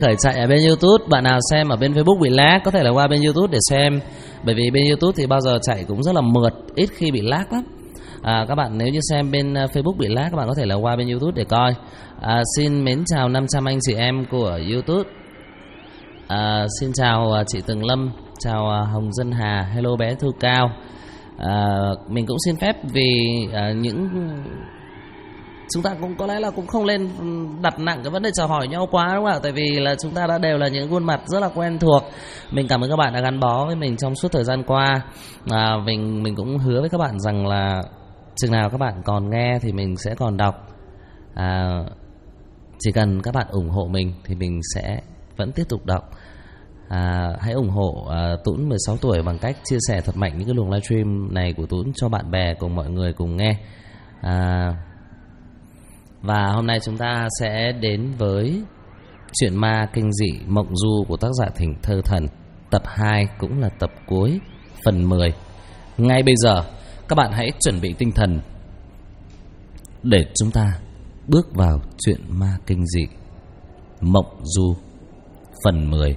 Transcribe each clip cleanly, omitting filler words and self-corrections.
Khởi chạy ở bên YouTube, bạn nào xem ở bên Facebook bị lag có thể là qua bên YouTube để xem. Bởi vì bên YouTube thì bao giờ chạy cũng rất là mượt, ít khi bị lag lắm. Các bạn nếu như xem bên Facebook bị lag, các bạn có thể là qua bên YouTube để coi. Xin mến chào 500 anh chị em của YouTube. Xin chào chị Tường Lâm, chào Hồng Dân Hà, hello bé Thu Cao. Mình cũng xin phép vì những chúng ta cũng có lẽ là cũng không lên đặt nặng cái vấn đề chào hỏi nhau quá, đúng không ạ? Tại vì là chúng ta đã đều là những khuôn mặt rất là quen thuộc. Mình cảm ơn các bạn đã gắn bó với mình trong suốt thời gian qua. Mình cũng hứa với các bạn rằng là chừng nào các bạn còn nghe thì mình sẽ còn đọc. Chỉ cần các bạn ủng hộ mình thì mình sẽ vẫn tiếp tục đọc. Hãy ủng hộ Tún 16 tuổi bằng cách chia sẻ thật mạnh những cái luồng livestream này của Tún cho bạn bè cùng mọi người cùng nghe. Và hôm nay chúng ta sẽ đến với Chuyện ma kinh dị mộng du của tác giả Thỉnh Thơ Thần, tập 2 cũng là tập cuối, phần 10. Ngay bây giờ các bạn hãy chuẩn bị tinh thần để chúng ta bước vào Chuyện ma kinh dị mộng du phần 10.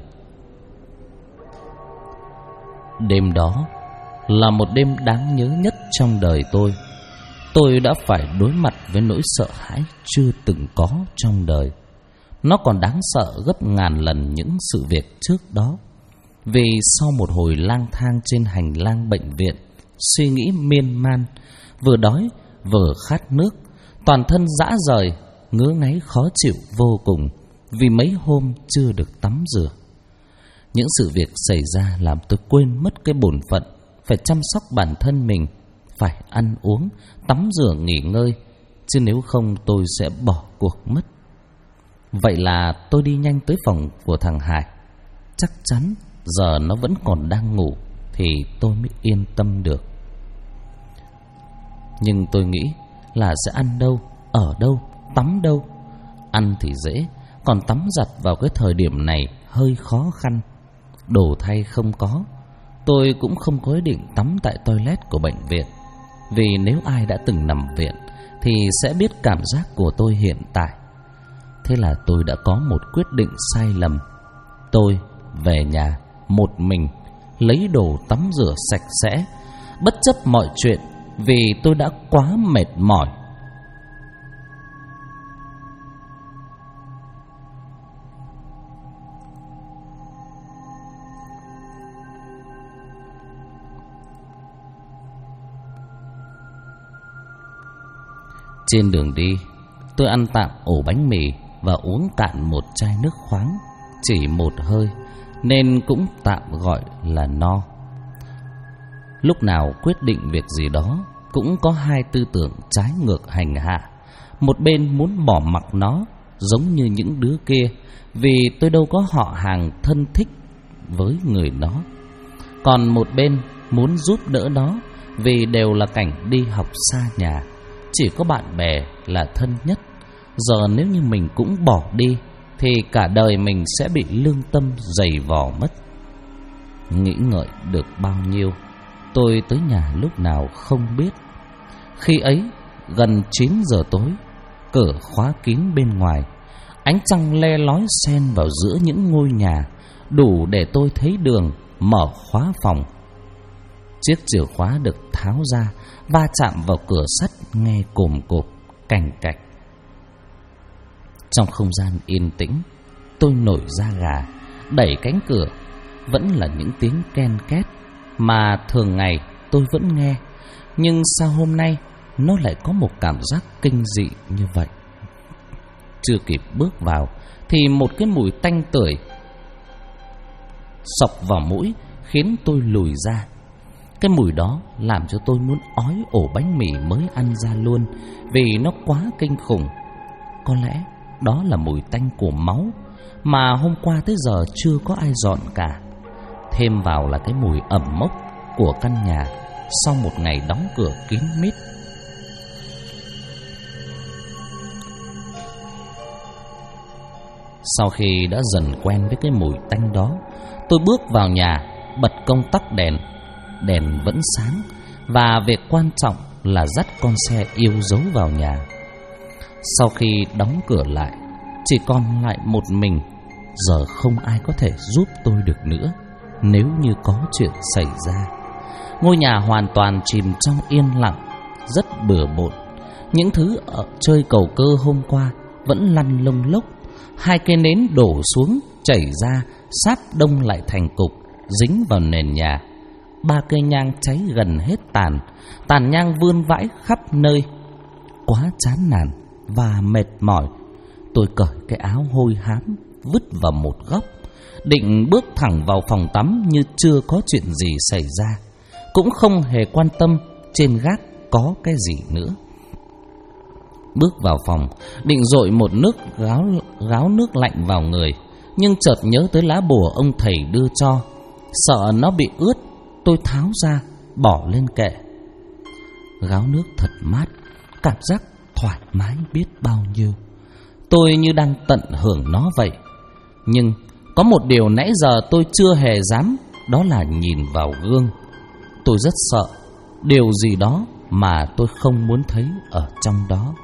Đêm đó là một đêm đáng nhớ nhất trong đời tôi. Tôi đã phải đối mặt với nỗi sợ hãi chưa từng có trong đời. Nó còn đáng sợ gấp ngàn lần những sự việc trước đó. Vì sau một hồi lang thang trên hành lang bệnh viện, suy nghĩ miên man, vừa đói vừa khát nước, toàn thân rã rời, ngứa ngáy khó chịu vô cùng vì mấy hôm chưa được tắm rửa. Những sự việc xảy ra làm tôi quên mất cái bổn phận phải chăm sóc bản thân mình, phải ăn uống, tắm rửa nghỉ ngơi, chứ nếu không tôi sẽ bỏ cuộc mất. Vậy là tôi đi nhanh tới phòng của thằng Hải. Chắc chắn giờ nó vẫn còn đang ngủ thì tôi mới yên tâm được. Nhưng tôi nghĩ là sẽ ăn đâu, ở đâu, tắm đâu. Ăn thì dễ, còn tắm giặt vào cái thời điểm này hơi khó khăn. Đồ thay không có. Tôi cũng không có ý định tắm tại toilet của bệnh viện, vì nếu ai đã từng nằm viện thì sẽ biết cảm giác của tôi hiện tại. Thế là tôi đã có một quyết định sai lầm. Tôi về nhà một mình, lấy đồ tắm rửa sạch sẽ, bất chấp mọi chuyện, vì tôi đã quá mệt mỏi. Trên đường đi, tôi ăn tạm ổ bánh mì và uống cạn một chai nước khoáng, chỉ một hơi nên cũng tạm gọi là no. Lúc nào quyết định việc gì đó cũng có hai tư tưởng trái ngược hành hạ. Một bên muốn bỏ mặc nó giống như những đứa kia, vì tôi đâu có họ hàng thân thích với người nó. Còn một bên muốn giúp đỡ nó, vì đều là cảnh đi học xa nhà, chỉ có bạn bè là thân nhất. Giờ nếu như mình cũng bỏ đi thì cả đời mình sẽ bị lương tâm dày vò mất. Nghĩ ngợi được bao nhiêu, tôi tới nhà lúc nào không biết. Khi ấy gần 9 giờ tối, cửa khóa kín bên ngoài, ánh trăng le lói xen vào giữa những ngôi nhà, đủ để tôi thấy đường mở khóa phòng. Chiếc chìa khóa được tháo ra, va chạm vào cửa sắt nghe cồm cộp, cành cạch. Trong không gian yên tĩnh, tôi nổi da gà, đẩy cánh cửa. Vẫn là những tiếng ken két mà thường ngày tôi vẫn nghe, nhưng sao hôm nay nó lại có một cảm giác kinh dị như vậy. Chưa kịp bước vào thì một cái mùi tanh tưởi xộc vào mũi khiến tôi lùi ra. Cái mùi đó làm cho tôi muốn ói ổ bánh mì mới ăn ra luôn, vì nó quá kinh khủng. Có lẽ đó là mùi tanh của máu mà hôm qua tới giờ chưa có ai dọn cả. Thêm vào là cái mùi ẩm mốc của căn nhà sau một ngày đóng cửa kín mít. Sau khi đã dần quen với cái mùi tanh đó, tôi bước vào nhà, bật công tắc đèn. Đèn vẫn sáng, và việc quan trọng là dắt con xe yêu dấu vào nhà. Sau khi đóng cửa lại, chỉ còn lại một mình, giờ không ai có thể giúp tôi được nữa nếu như có chuyện xảy ra. Ngôi nhà hoàn toàn chìm trong yên lặng, rất bừa bộn. Những thứ ở chơi cầu cơ hôm qua vẫn lăn lông lốc. 2 cây nến đổ xuống, chảy ra, sáp đông lại thành cục, dính vào nền nhà. 3 cây nhang cháy gần hết tàn, tàn nhang vươn vãi khắp nơi. Quá chán nản và mệt mỏi, tôi cởi cái áo hôi hám vứt vào một góc, định bước thẳng vào phòng tắm như chưa có chuyện gì xảy ra, cũng không hề quan tâm trên gác có cái gì nữa. Bước vào phòng, định dội một gáo nước lạnh vào người, nhưng chợt nhớ tới lá bùa ông thầy đưa cho. Sợ nó bị ướt, tôi tháo ra, bỏ lên kệ. Gáo nước thật mát, cảm giác thoải mái biết bao nhiêu. Tôi như đang tận hưởng nó vậy. Nhưng có một điều nãy giờ tôi chưa hề dám, đó là nhìn vào gương. Tôi rất sợ điều gì đó mà tôi không muốn thấy ở trong đó.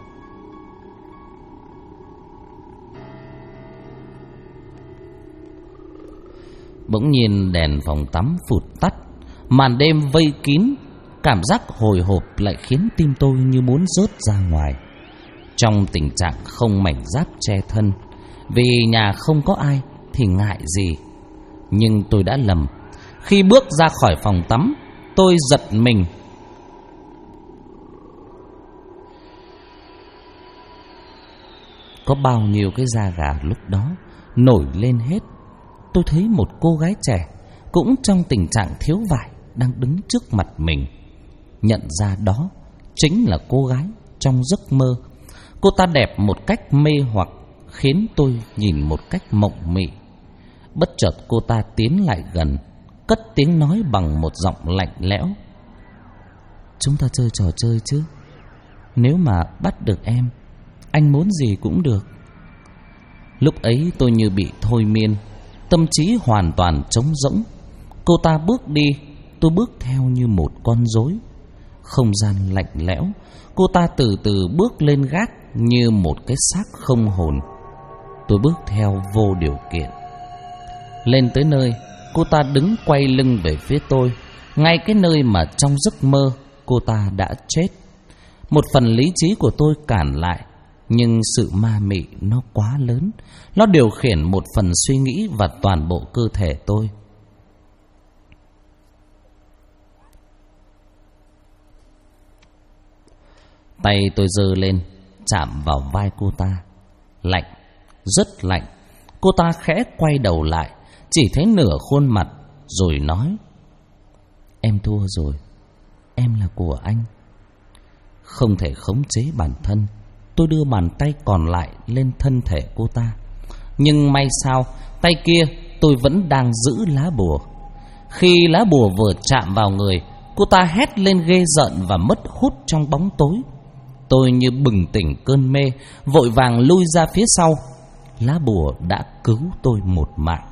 Bỗng nhiên đèn phòng tắm phụt tắt, màn đêm vây kín. Cảm giác hồi hộp lại khiến tim tôi như muốn rớt ra ngoài. Trong tình trạng không mảnh giáp che thân, vì nhà không có ai thì ngại gì. Nhưng tôi đã lầm. Khi bước ra khỏi phòng tắm, tôi giật mình. Có bao nhiêu cái da gà lúc đó nổi lên hết. Tôi thấy một cô gái trẻ cũng trong tình trạng thiếu vải đang đứng trước mặt mình. Nhận ra đó chính là cô gái trong giấc mơ. Cô ta đẹp một cách mê hoặc, khiến tôi nhìn một cách mộng mị. Bất chợt cô ta tiến lại gần, cất tiếng nói bằng một giọng lạnh lẽo: "Chúng ta chơi trò chơi chứ? Nếu mà bắt được em, anh muốn gì cũng được." Lúc ấy tôi như bị thôi miên, tâm trí hoàn toàn trống rỗng. Cô ta bước đi, tôi bước theo như một con rối. Không gian lạnh lẽo, cô ta từ từ bước lên gác như một cái xác không hồn. Tôi bước theo vô điều kiện. Lên tới nơi, cô ta đứng quay lưng về phía tôi, ngay cái nơi mà trong giấc mơ cô ta đã chết. Một phần lý trí của tôi cản lại, nhưng sự ma mị nó quá lớn. Nó điều khiển một phần suy nghĩ và toàn bộ cơ thể tôi. Tay tôi giơ lên, chạm vào vai cô ta. Lạnh, rất lạnh. Cô ta khẽ quay đầu lại, chỉ thấy nửa khuôn mặt, rồi nói: "Em thua rồi, em là của anh." Không thể khống chế bản thân, tôi đưa bàn tay còn lại lên thân thể cô ta. Nhưng may sao, tay kia tôi vẫn đang giữ lá bùa. Khi lá bùa vừa chạm vào người, cô ta hét lên ghê rợn và mất hút trong bóng tối. Tôi như bừng tỉnh cơn mê, vội vàng lui ra phía sau. Lá bùa đã cứu tôi một mạng.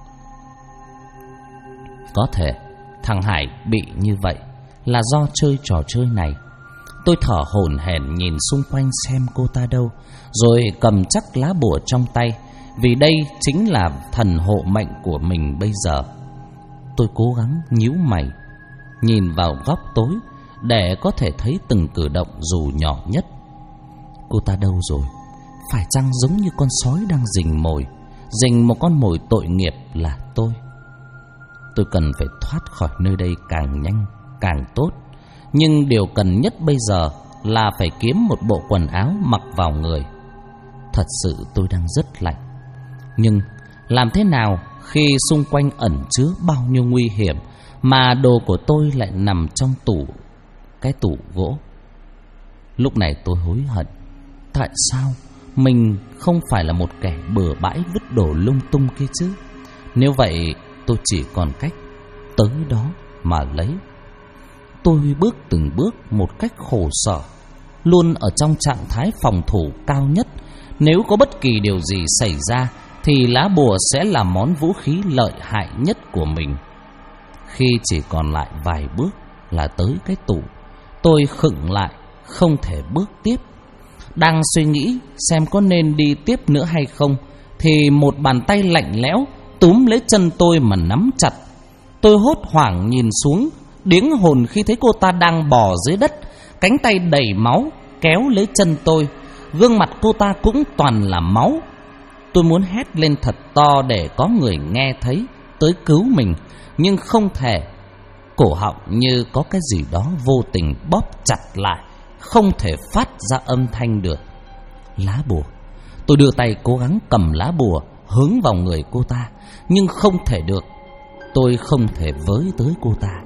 Có thể thằng Hải bị như vậy là do chơi trò chơi này. Tôi thở hổn hển nhìn xung quanh xem cô ta đâu, rồi cầm chắc lá bùa trong tay, vì đây chính là thần hộ mệnh của mình bây giờ. Tôi cố gắng nhíu mày, nhìn vào góc tối để có thể thấy từng cử động dù nhỏ nhất. Cô ta đâu rồi? Phải chăng giống như con sói đang rình mồi, rình một con mồi tội nghiệp là tôi? Tôi cần phải thoát khỏi nơi đây càng nhanh càng tốt. Nhưng điều cần nhất bây giờ là phải kiếm một bộ quần áo mặc vào người. Thật sự tôi đang rất lạnh. Nhưng làm thế nào khi xung quanh ẩn chứa bao nhiêu nguy hiểm mà đồ của tôi lại nằm trong cái tủ gỗ? Lúc này tôi hối hận. Tại sao mình không phải là một kẻ bừa bãi vứt đồ lung tung kia chứ? Nếu vậy tôi chỉ còn cách tới đó mà lấy. Tôi bước từng bước một cách khổ sở, luôn ở trong trạng thái phòng thủ cao nhất. Nếu có bất kỳ điều gì xảy ra thì lá bùa sẽ là món vũ khí lợi hại nhất của mình. Khi chỉ còn lại vài bước là tới cái tủ, tôi khựng lại, không thể bước tiếp. Đang suy nghĩ xem có nên đi tiếp nữa hay không thì một bàn tay lạnh lẽo túm lấy chân tôi mà nắm chặt. Tôi hốt hoảng nhìn xuống, điếng hồn khi thấy cô ta đang bò dưới đất, cánh tay đầy máu kéo lấy chân tôi. Gương mặt cô ta cũng toàn là máu. Tôi muốn hét lên thật to để có người nghe thấy tới cứu mình, nhưng không thể. Cổ họng như có cái gì đó vô tình bóp chặt lại, không thể phát ra âm thanh được. Lá bùa. Tôi đưa tay cố gắng cầm lá bùa hướng vào người cô ta, nhưng không thể được. Tôi không thể với tới cô ta.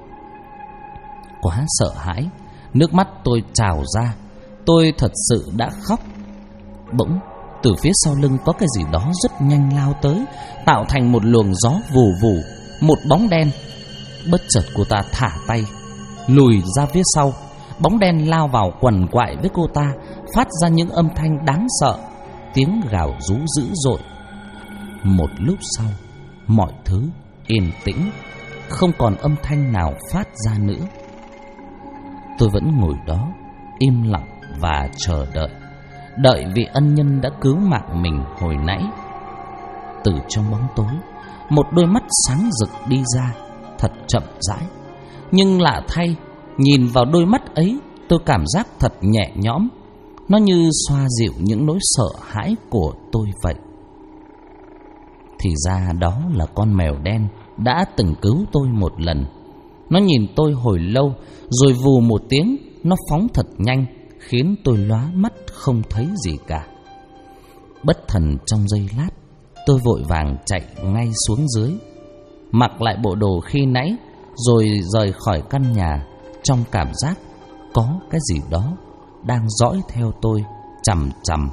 Quá sợ hãi, nước mắt tôi trào ra. Tôi thật sự đã khóc. Bỗng từ phía sau lưng có cái gì đó rất nhanh lao tới, tạo thành một luồng gió vù vù, một bóng đen. Bất chợt cô ta thả tay, lùi ra phía sau. Bóng đen lao vào quằn quại với cô ta, phát ra những âm thanh đáng sợ, tiếng gào rú dữ dội. Một lúc sau, mọi thứ yên tĩnh, không còn âm thanh nào phát ra nữa. Tôi vẫn ngồi đó, im lặng và chờ đợi, đợi vị ân nhân đã cứu mạng mình hồi nãy. Từ trong bóng tối, một đôi mắt sáng rực đi ra, thật chậm rãi. Nhưng lạ thay, nhìn vào đôi mắt ấy, tôi cảm giác thật nhẹ nhõm. Nó như xoa dịu những nỗi sợ hãi của tôi vậy. Thì ra đó là con mèo đen đã từng cứu tôi một lần. Nó nhìn tôi hồi lâu, rồi vù một tiếng, nó phóng thật nhanh, khiến tôi lóa mắt không thấy gì cả. Bất thần trong giây lát, tôi vội vàng chạy ngay xuống dưới, mặc lại bộ đồ khi nãy, rồi rời khỏi căn nhà, trong cảm giác có cái gì đó đang dõi theo tôi chằm chằm.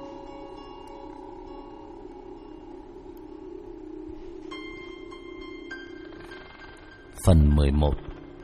Phần 11.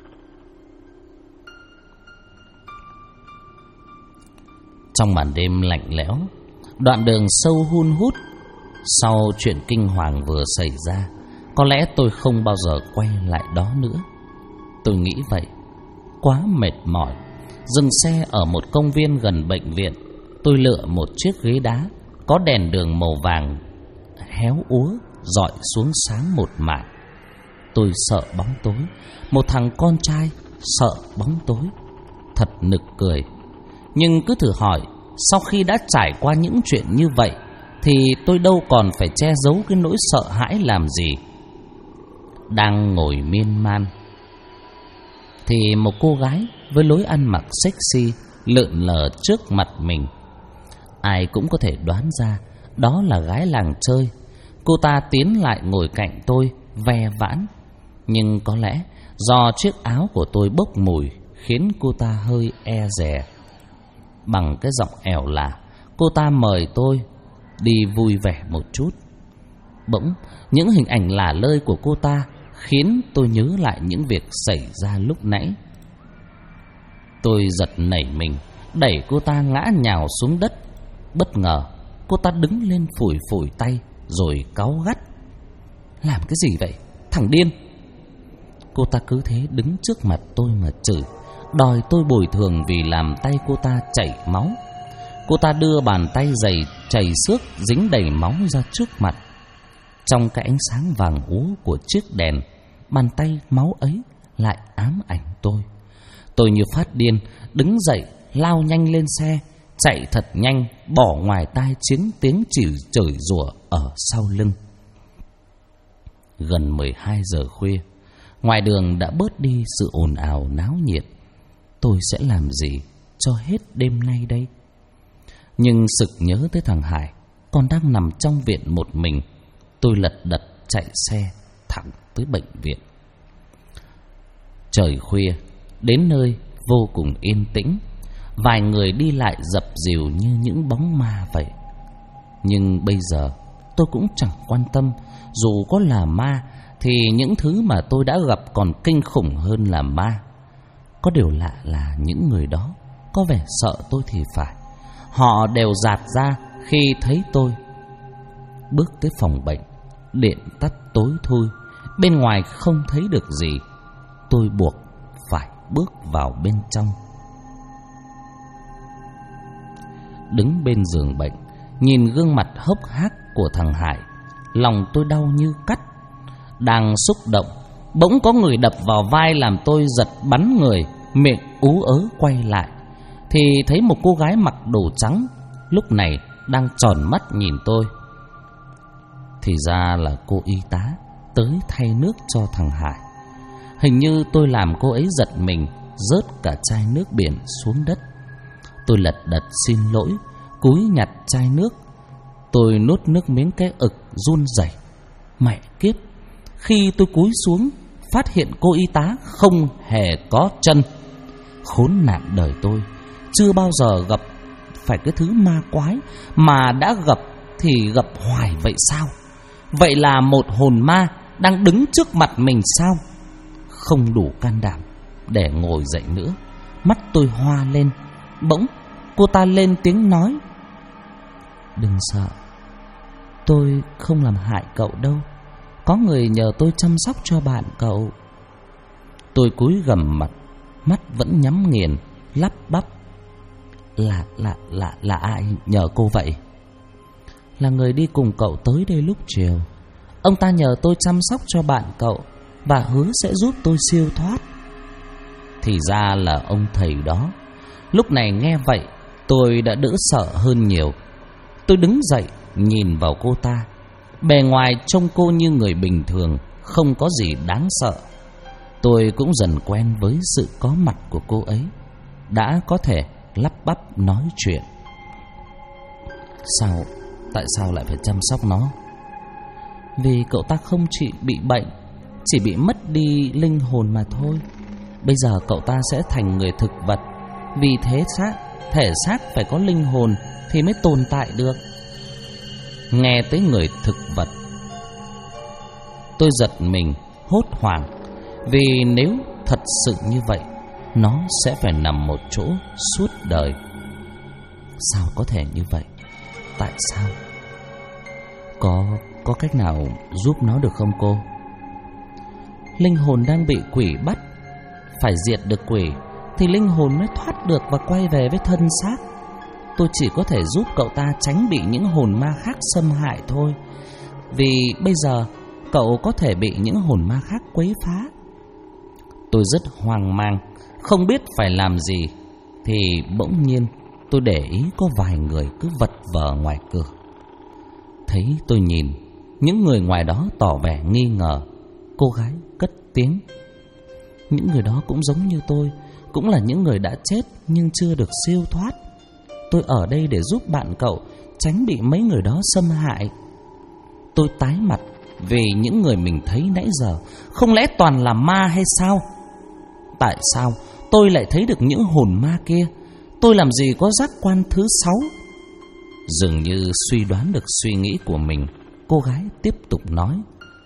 Trong màn đêm lạnh lẽo, đoạn đường sâu hun hút, sau chuyện kinh hoàng vừa xảy ra, có lẽ tôi không bao giờ quay lại đó nữa. Tôi nghĩ vậy. Quá mệt mỏi, dừng xe ở một công viên gần bệnh viện. Tôi lựa một chiếc ghế đá có đèn đường màu vàng héo úa rọi xuống sáng một mảng. Tôi sợ bóng tối. Một thằng con trai sợ bóng tối, thật nực cười. Nhưng cứ thử hỏi, sau khi đã trải qua những chuyện như vậy thì tôi đâu còn phải che giấu cái nỗi sợ hãi làm gì. Đang ngồi miên man thì một cô gái với lối ăn mặc sexy lượn lờ trước mặt mình. Ai cũng có thể đoán ra đó là gái làng chơi. Cô ta tiến lại ngồi cạnh tôi, ve vãn. Nhưng có lẽ do chiếc áo của tôi bốc mùi khiến cô ta hơi e dè. Bằng cái giọng ẻo lả, cô ta mời tôi đi vui vẻ một chút. Bỗng những hình ảnh lả lơi của cô ta khiến tôi nhớ lại những việc xảy ra lúc nãy. Tôi giật nảy mình, đẩy cô ta ngã nhào xuống đất. Bất ngờ cô ta đứng lên phủi phủi tay, rồi cáu gắt: "Làm cái gì vậy, thằng điên?" Cô ta cứ thế đứng trước mặt tôi mà chửi, đòi tôi bồi thường vì làm tay cô ta chảy máu. Cô ta đưa bàn tay dày chảy xước dính đầy máu ra trước mặt. Trong cái ánh sáng vàng úa của chiếc đèn, bàn tay máu ấy lại ám ảnh tôi. Tôi như phát điên, đứng dậy, lao nhanh lên xe, chạy thật nhanh, bỏ ngoài tai tiếng chửi rủa ở sau lưng. Gần 12 giờ khuya, ngoài đường đã bớt đi sự ồn ào náo nhiệt. Tôi sẽ làm gì cho hết đêm nay đây? Nhưng sực nhớ tới thằng Hải còn đang nằm trong viện một mình. Tôi lật đật chạy xe thẳng tới bệnh viện. Trời khuya, đến nơi vô cùng yên tĩnh. Vài người đi lại dập dìu như những bóng ma vậy. Nhưng bây giờ tôi cũng chẳng quan tâm. Dù có là ma thì những thứ mà tôi đã gặp còn kinh khủng hơn là ma. Có điều lạ là những người đó có vẻ sợ tôi thì phải. Họ đều dạt ra khi thấy tôi. Bước tới phòng bệnh, điện tắt tối thui, bên ngoài không thấy được gì. Tôi buộc phải bước vào bên trong. Đứng bên giường bệnh, nhìn gương mặt hốc hác của thằng Hải, lòng tôi đau như cắt. Đang xúc động, bỗng có người đập vào vai làm tôi giật bắn người, miệng ú ớ quay lại thì thấy một cô gái mặc đồ trắng lúc này đang tròn mắt nhìn tôi. Thì ra là cô y tá tới thay nước cho thằng Hải. Hình như tôi làm cô ấy giật mình, rớt cả chai nước biển xuống đất. Tôi lật đật xin lỗi, cúi nhặt chai nước. Tôi nuốt nước miếng cái ực run rẩy. Mẹ kiếp, khi tôi cúi xuống phát hiện cô y tá không hề có chân. Khốn nạn đời tôi, chưa bao giờ gặp phải cái thứ ma quái, mà đã gặp thì gặp hoài vậy sao? Vậy là một hồn ma đang đứng trước mặt mình sao? Không đủ can đảm để ngồi dậy nữa, mắt tôi hoa lên. Bỗng cô ta lên tiếng nói: "Đừng sợ, tôi không làm hại cậu đâu. Có người nhờ tôi chăm sóc cho bạn cậu." Tôi cúi gằm mặt, mắt vẫn nhắm nghiền, lắp bắp: Là ai nhờ cô vậy?" "Là người đi cùng cậu tới đây lúc chiều. Ông ta nhờ tôi chăm sóc cho bạn cậu và hứa sẽ giúp tôi siêu thoát." Thì ra là ông thầy đó. Lúc này nghe vậy, tôi đã đỡ sợ hơn nhiều. Tôi đứng dậy nhìn vào cô ta. Bề ngoài trông cô như người bình thường, không có gì đáng sợ. Tôi cũng dần quen với sự có mặt của cô ấy, đã có thể lắp bắp nói chuyện. Tại sao lại phải chăm sóc nó?" "Vì cậu ta không chỉ bị bệnh, chỉ bị mất đi linh hồn mà thôi. Bây giờ cậu ta sẽ thành người thực vật. Vì thế thể xác phải có linh hồn thì mới tồn tại được." Nghe tới người thực vật, tôi giật mình, hốt hoảng. Vì nếu thật sự như vậy, nó sẽ phải nằm một chỗ suốt đời. Sao có thể như vậy? Tại sao? Có cách nào giúp nó được không cô? "Linh hồn đang bị quỷ bắt. Phải diệt được quỷ thì linh hồn mới thoát được và quay về với thân xác. Tôi chỉ có thể giúp cậu ta tránh bị những hồn ma khác xâm hại thôi. Vì bây giờ cậu có thể bị những hồn ma khác quấy phá." Tôi rất hoang mang, không biết phải làm gì. Thì bỗng nhiên tôi để ý có vài người cứ vật vờ ngoài cửa. Thấy tôi nhìn, những người ngoài đó tỏ vẻ nghi ngờ. Cô gái cất tiếng: "Những người đó cũng giống như tôi, cũng là những người đã chết nhưng chưa được siêu thoát. Tôi ở đây để giúp bạn cậu tránh bị mấy người đó xâm hại." Tôi tái mặt vì những người mình thấy nãy giờ không lẽ toàn là ma hay sao? Tại sao tôi lại thấy được những hồn ma kia? Tôi làm gì có giác quan thứ 6? Dường như suy đoán được suy nghĩ của mình, cô gái tiếp tục nói: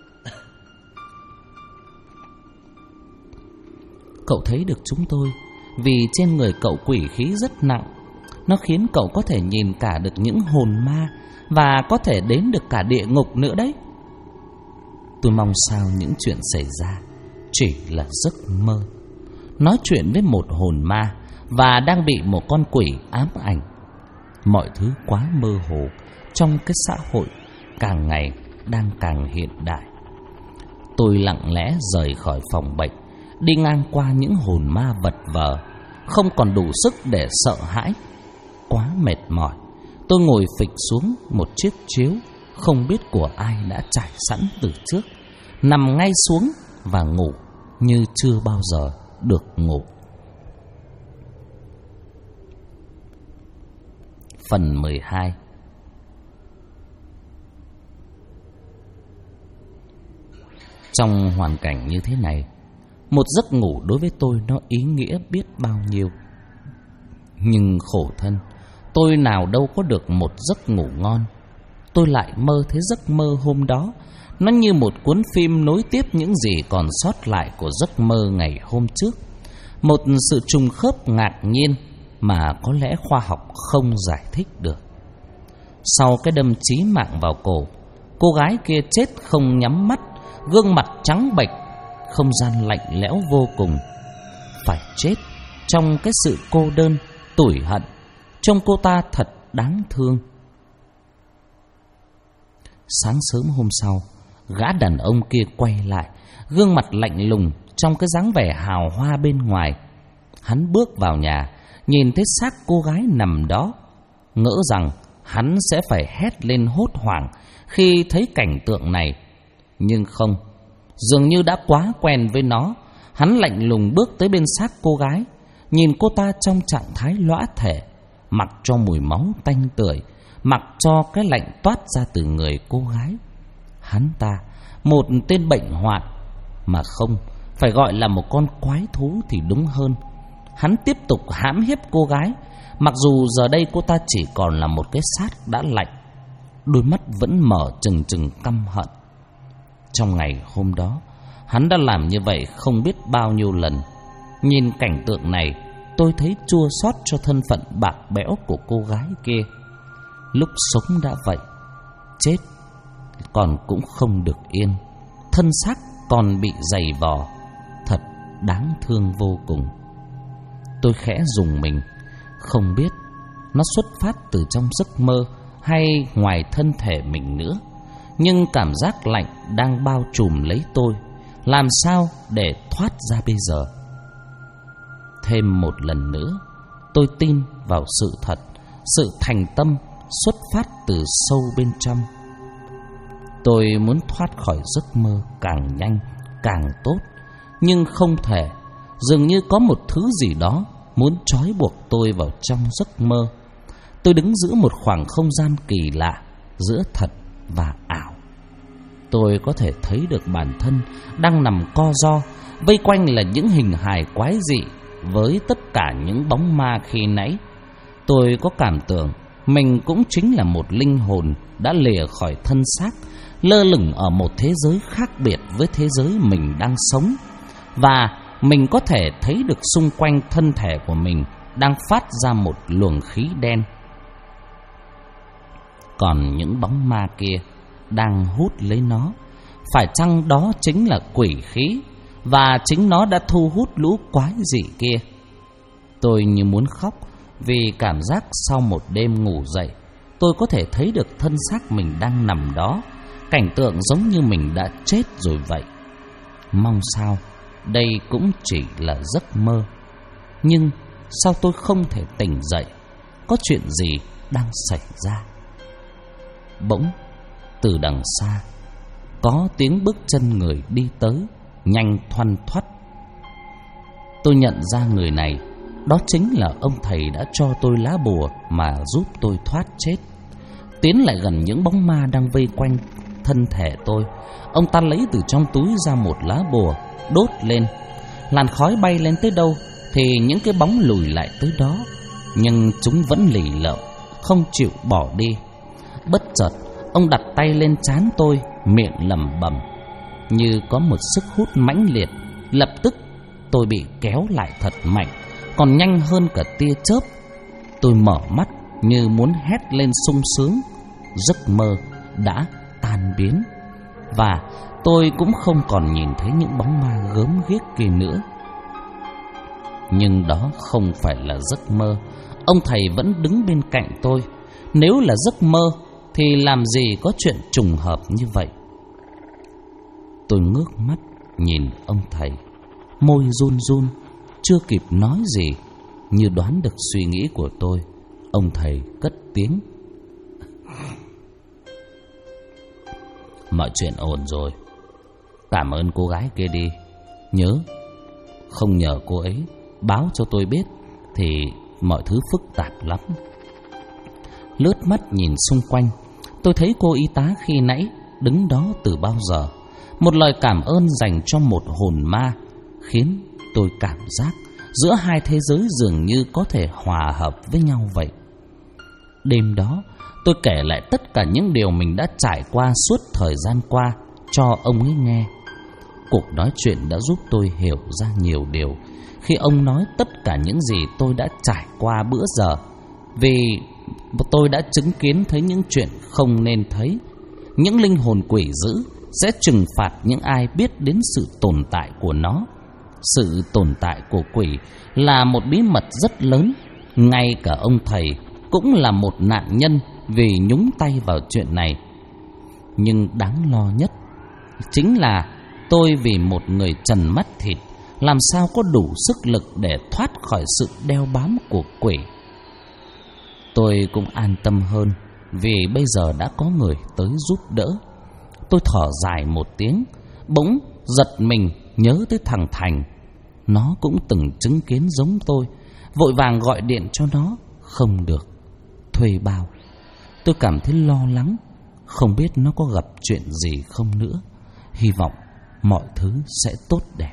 "Cậu thấy được chúng tôi vì trên người cậu quỷ khí rất nặng. Nó khiến cậu có thể nhìn cả được những hồn ma và có thể đến được cả địa ngục nữa đấy." Tôi mong sao những chuyện xảy ra chỉ là giấc mơ. Nói chuyện với một hồn ma và đang bị một con quỷ ám ảnh. Mọi thứ quá mơ hồ trong cái xã hội càng ngày đang càng hiện đại. Tôi lặng lẽ rời khỏi phòng bệnh, đi ngang qua những hồn ma vật vờ, không còn đủ sức để sợ hãi. Quá mệt mỏi, tôi ngồi phịch xuống một chiếc chiếu không biết của ai đã trải sẵn từ trước, nằm ngay xuống và ngủ như chưa bao giờ được ngủ. Phần 12. Trong hoàn cảnh như thế này, một giấc ngủ đối với tôi nó ý nghĩa biết bao nhiêu. Nhưng khổ thân, tôi nào đâu có được một giấc ngủ ngon. Tôi lại mơ thấy giấc mơ hôm đó, nó như một cuốn phim nối tiếp những gì còn sót lại của giấc mơ ngày hôm trước. Một sự trùng khớp ngạc nhiên mà có lẽ khoa học không giải thích được. Sau cái đâm chí mạng vào cổ, cô gái kia chết không nhắm mắt, gương mặt trắng bệch, không gian lạnh lẽo vô cùng. Phải chết trong cái sự cô đơn, tủi hận. Trông cô ta thật đáng thương. Sáng sớm hôm sau, gã đàn ông kia quay lại, gương mặt lạnh lùng trong cái dáng vẻ hào hoa bên ngoài. Hắn bước vào nhà, nhìn thấy xác cô gái nằm đó, ngỡ rằng hắn sẽ phải hét lên hốt hoảng khi thấy cảnh tượng này. Nhưng không, dường như đã quá quen với nó. Hắn lạnh lùng bước tới bên xác cô gái, nhìn cô ta trong trạng thái lõa thể, mặc cho mùi máu tanh tưởi, mặc cho cái lạnh toát ra từ người cô gái. Hắn ta, một tên bệnh hoạn, mà không, phải gọi là một con quái thú thì đúng hơn. Hắn tiếp tục hãm hiếp cô gái, mặc dù giờ đây cô ta chỉ còn là một cái xác đã lạnh, đôi mắt vẫn mở trừng trừng căm hận. Trong ngày hôm đó, hắn đã làm như vậy không biết bao nhiêu lần. Nhìn cảnh tượng này, tôi thấy chua xót cho thân phận bạc bẽo của cô gái kia. Lúc sống đã vậy, chết còn cũng không được yên, thân xác còn bị giày vò, thật đáng thương vô cùng. Tôi khẽ rùng mình, không biết nó xuất phát từ trong giấc mơ hay ngoài thân thể mình nữa. Nhưng cảm giác lạnh đang bao trùm lấy tôi, làm sao để thoát ra bây giờ? Thêm một lần nữa, tôi tin vào sự thật, sự thành tâm xuất phát từ sâu bên trong. Tôi muốn thoát khỏi giấc mơ càng nhanh càng tốt, nhưng không thể. Dường như có một thứ gì đó muốn trói buộc tôi vào trong giấc mơ. Tôi đứng giữa một khoảng không gian kỳ lạ, giữa thật và ảo. Tôi có thể thấy được bản thân đang nằm co ro, vây quanh là những hình hài quái dị với tất cả những bóng ma khi nãy. Tôi có cảm tưởng mình cũng chính là một linh hồn đã lìa khỏi thân xác, lơ lửng ở một thế giới khác biệt với thế giới mình đang sống. Và mình có thể thấy được xung quanh thân thể của mình đang phát ra một luồng khí đen. Còn những bóng ma kia đang hút lấy nó. Phải chăng đó chính là quỷ khí, và chính nó đã thu hút lũ quái dị kia? Tôi như muốn khóc, vì cảm giác sau một đêm ngủ dậy, tôi có thể thấy được thân xác mình đang nằm đó. Cảnh tượng giống như mình đã chết rồi vậy. Mong sao đây cũng chỉ là giấc mơ. Nhưng sao tôi không thể tỉnh dậy? Có chuyện gì đang xảy ra? Bỗng từ đằng xa có tiếng bước chân người đi tới, nhanh thoăn thoắt. Tôi nhận ra người này, đó chính là ông thầy đã cho tôi lá bùa mà giúp tôi thoát chết. Tiến lại gần những bóng ma đang vây quanh thân thể tôi, ông ta lấy từ trong túi ra một lá bùa, đốt lên. Làn khói bay lên tới đâu thì những cái bóng lùi lại tới đó, nhưng chúng vẫn lì lợm, không chịu bỏ đi. Bất chợt, ông đặt tay lên trán tôi, miệng lẩm bẩm, như có một sức hút mãnh liệt. Lập tức tôi bị kéo lại thật mạnh, còn nhanh hơn cả tia chớp. Tôi mở mắt như muốn hét lên sung sướng. Giấc mơ đã tan biến, và tôi cũng không còn nhìn thấy những bóng ma gớm ghiếc kia nữa. Nhưng đó không phải là giấc mơ. Ông thầy vẫn đứng bên cạnh tôi. Nếu là giấc mơ thì làm gì có chuyện trùng hợp như vậy? Tôi ngước mắt nhìn ông thầy, môi run run, chưa kịp nói gì, như đoán được suy nghĩ của tôi, ông thầy cất tiếng: mọi chuyện ổn rồi. Cảm ơn cô gái kia đi. Nhớ, không nhờ cô ấy báo cho tôi biết thì mọi thứ phức tạp lắm. Lướt mắt nhìn xung quanh, tôi thấy cô y tá khi nãy đứng đó từ bao giờ. Một lời cảm ơn dành cho một hồn ma khiến tôi cảm giác giữa hai thế giới dường như có thể hòa hợp với nhau vậy. Đêm đó, tôi kể lại tất cả những điều mình đã trải qua suốt thời gian qua cho ông ấy nghe. Cuộc nói chuyện đã giúp tôi hiểu ra nhiều điều khi ông nói tất cả những gì tôi đã trải qua bữa giờ. Vì tôi đã chứng kiến thấy những chuyện không nên thấy. Những linh hồn quỷ dữ sẽ trừng phạt những ai biết đến sự tồn tại của nó. Sự tồn tại của quỷ là một bí mật rất lớn. Ngay cả ông thầy cũng là một nạn nhân vì nhúng tay vào chuyện này. Nhưng đáng lo nhất chính là tôi vì một người trần mắt thịt làm sao có đủ sức lực để thoát khỏi sự đeo bám của quỷ. Tôi cũng an tâm hơn vì bây giờ đã có người tới giúp đỡ. Tôi thở dài một tiếng, bỗng giật mình nhớ tới thằng Thành. Nó cũng từng chứng kiến giống tôi. Vội vàng gọi điện cho nó, không được, thuê bao. Tôi cảm thấy lo lắng, không biết nó có gặp chuyện gì không nữa. Hy vọng mọi thứ sẽ tốt đẹp.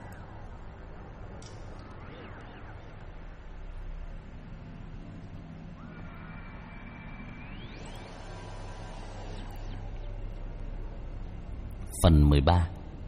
Phần 13.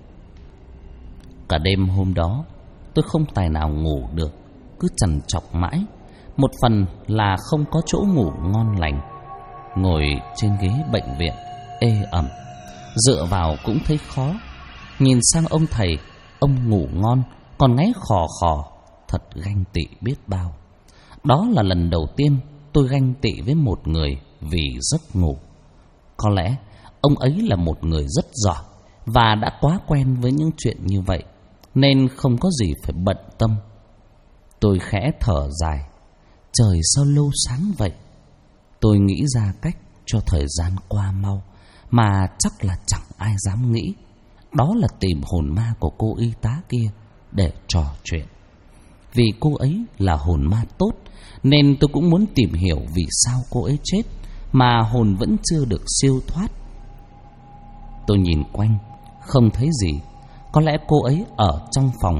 Cả đêm hôm đó tôi không tài nào ngủ được, cứ trằn trọc mãi. Một phần là không có chỗ ngủ ngon lành. Ngồi trên ghế bệnh viện ê ẩm, dựa vào cũng thấy khó. Nhìn sang ông thầy, ông ngủ ngon còn ngáy khò khò, thật ganh tị biết bao. Đó là lần đầu tiên tôi ganh tị với một người vì giấc ngủ. Có lẽ ông ấy là một người rất giỏi và đã quá quen với những chuyện như vậy, nên không có gì phải bận tâm. Tôi khẽ thở dài. Trời sao lâu sáng vậy? Tôi nghĩ ra cách cho thời gian qua mau, mà chắc là chẳng ai dám nghĩ. Đó là tìm hồn ma của cô y tá kia để trò chuyện. Vì cô ấy là hồn ma tốt, nên tôi cũng muốn tìm hiểu vì sao cô ấy chết mà hồn vẫn chưa được siêu thoát. Tôi nhìn quanh, không thấy gì. Có lẽ cô ấy ở trong phòng,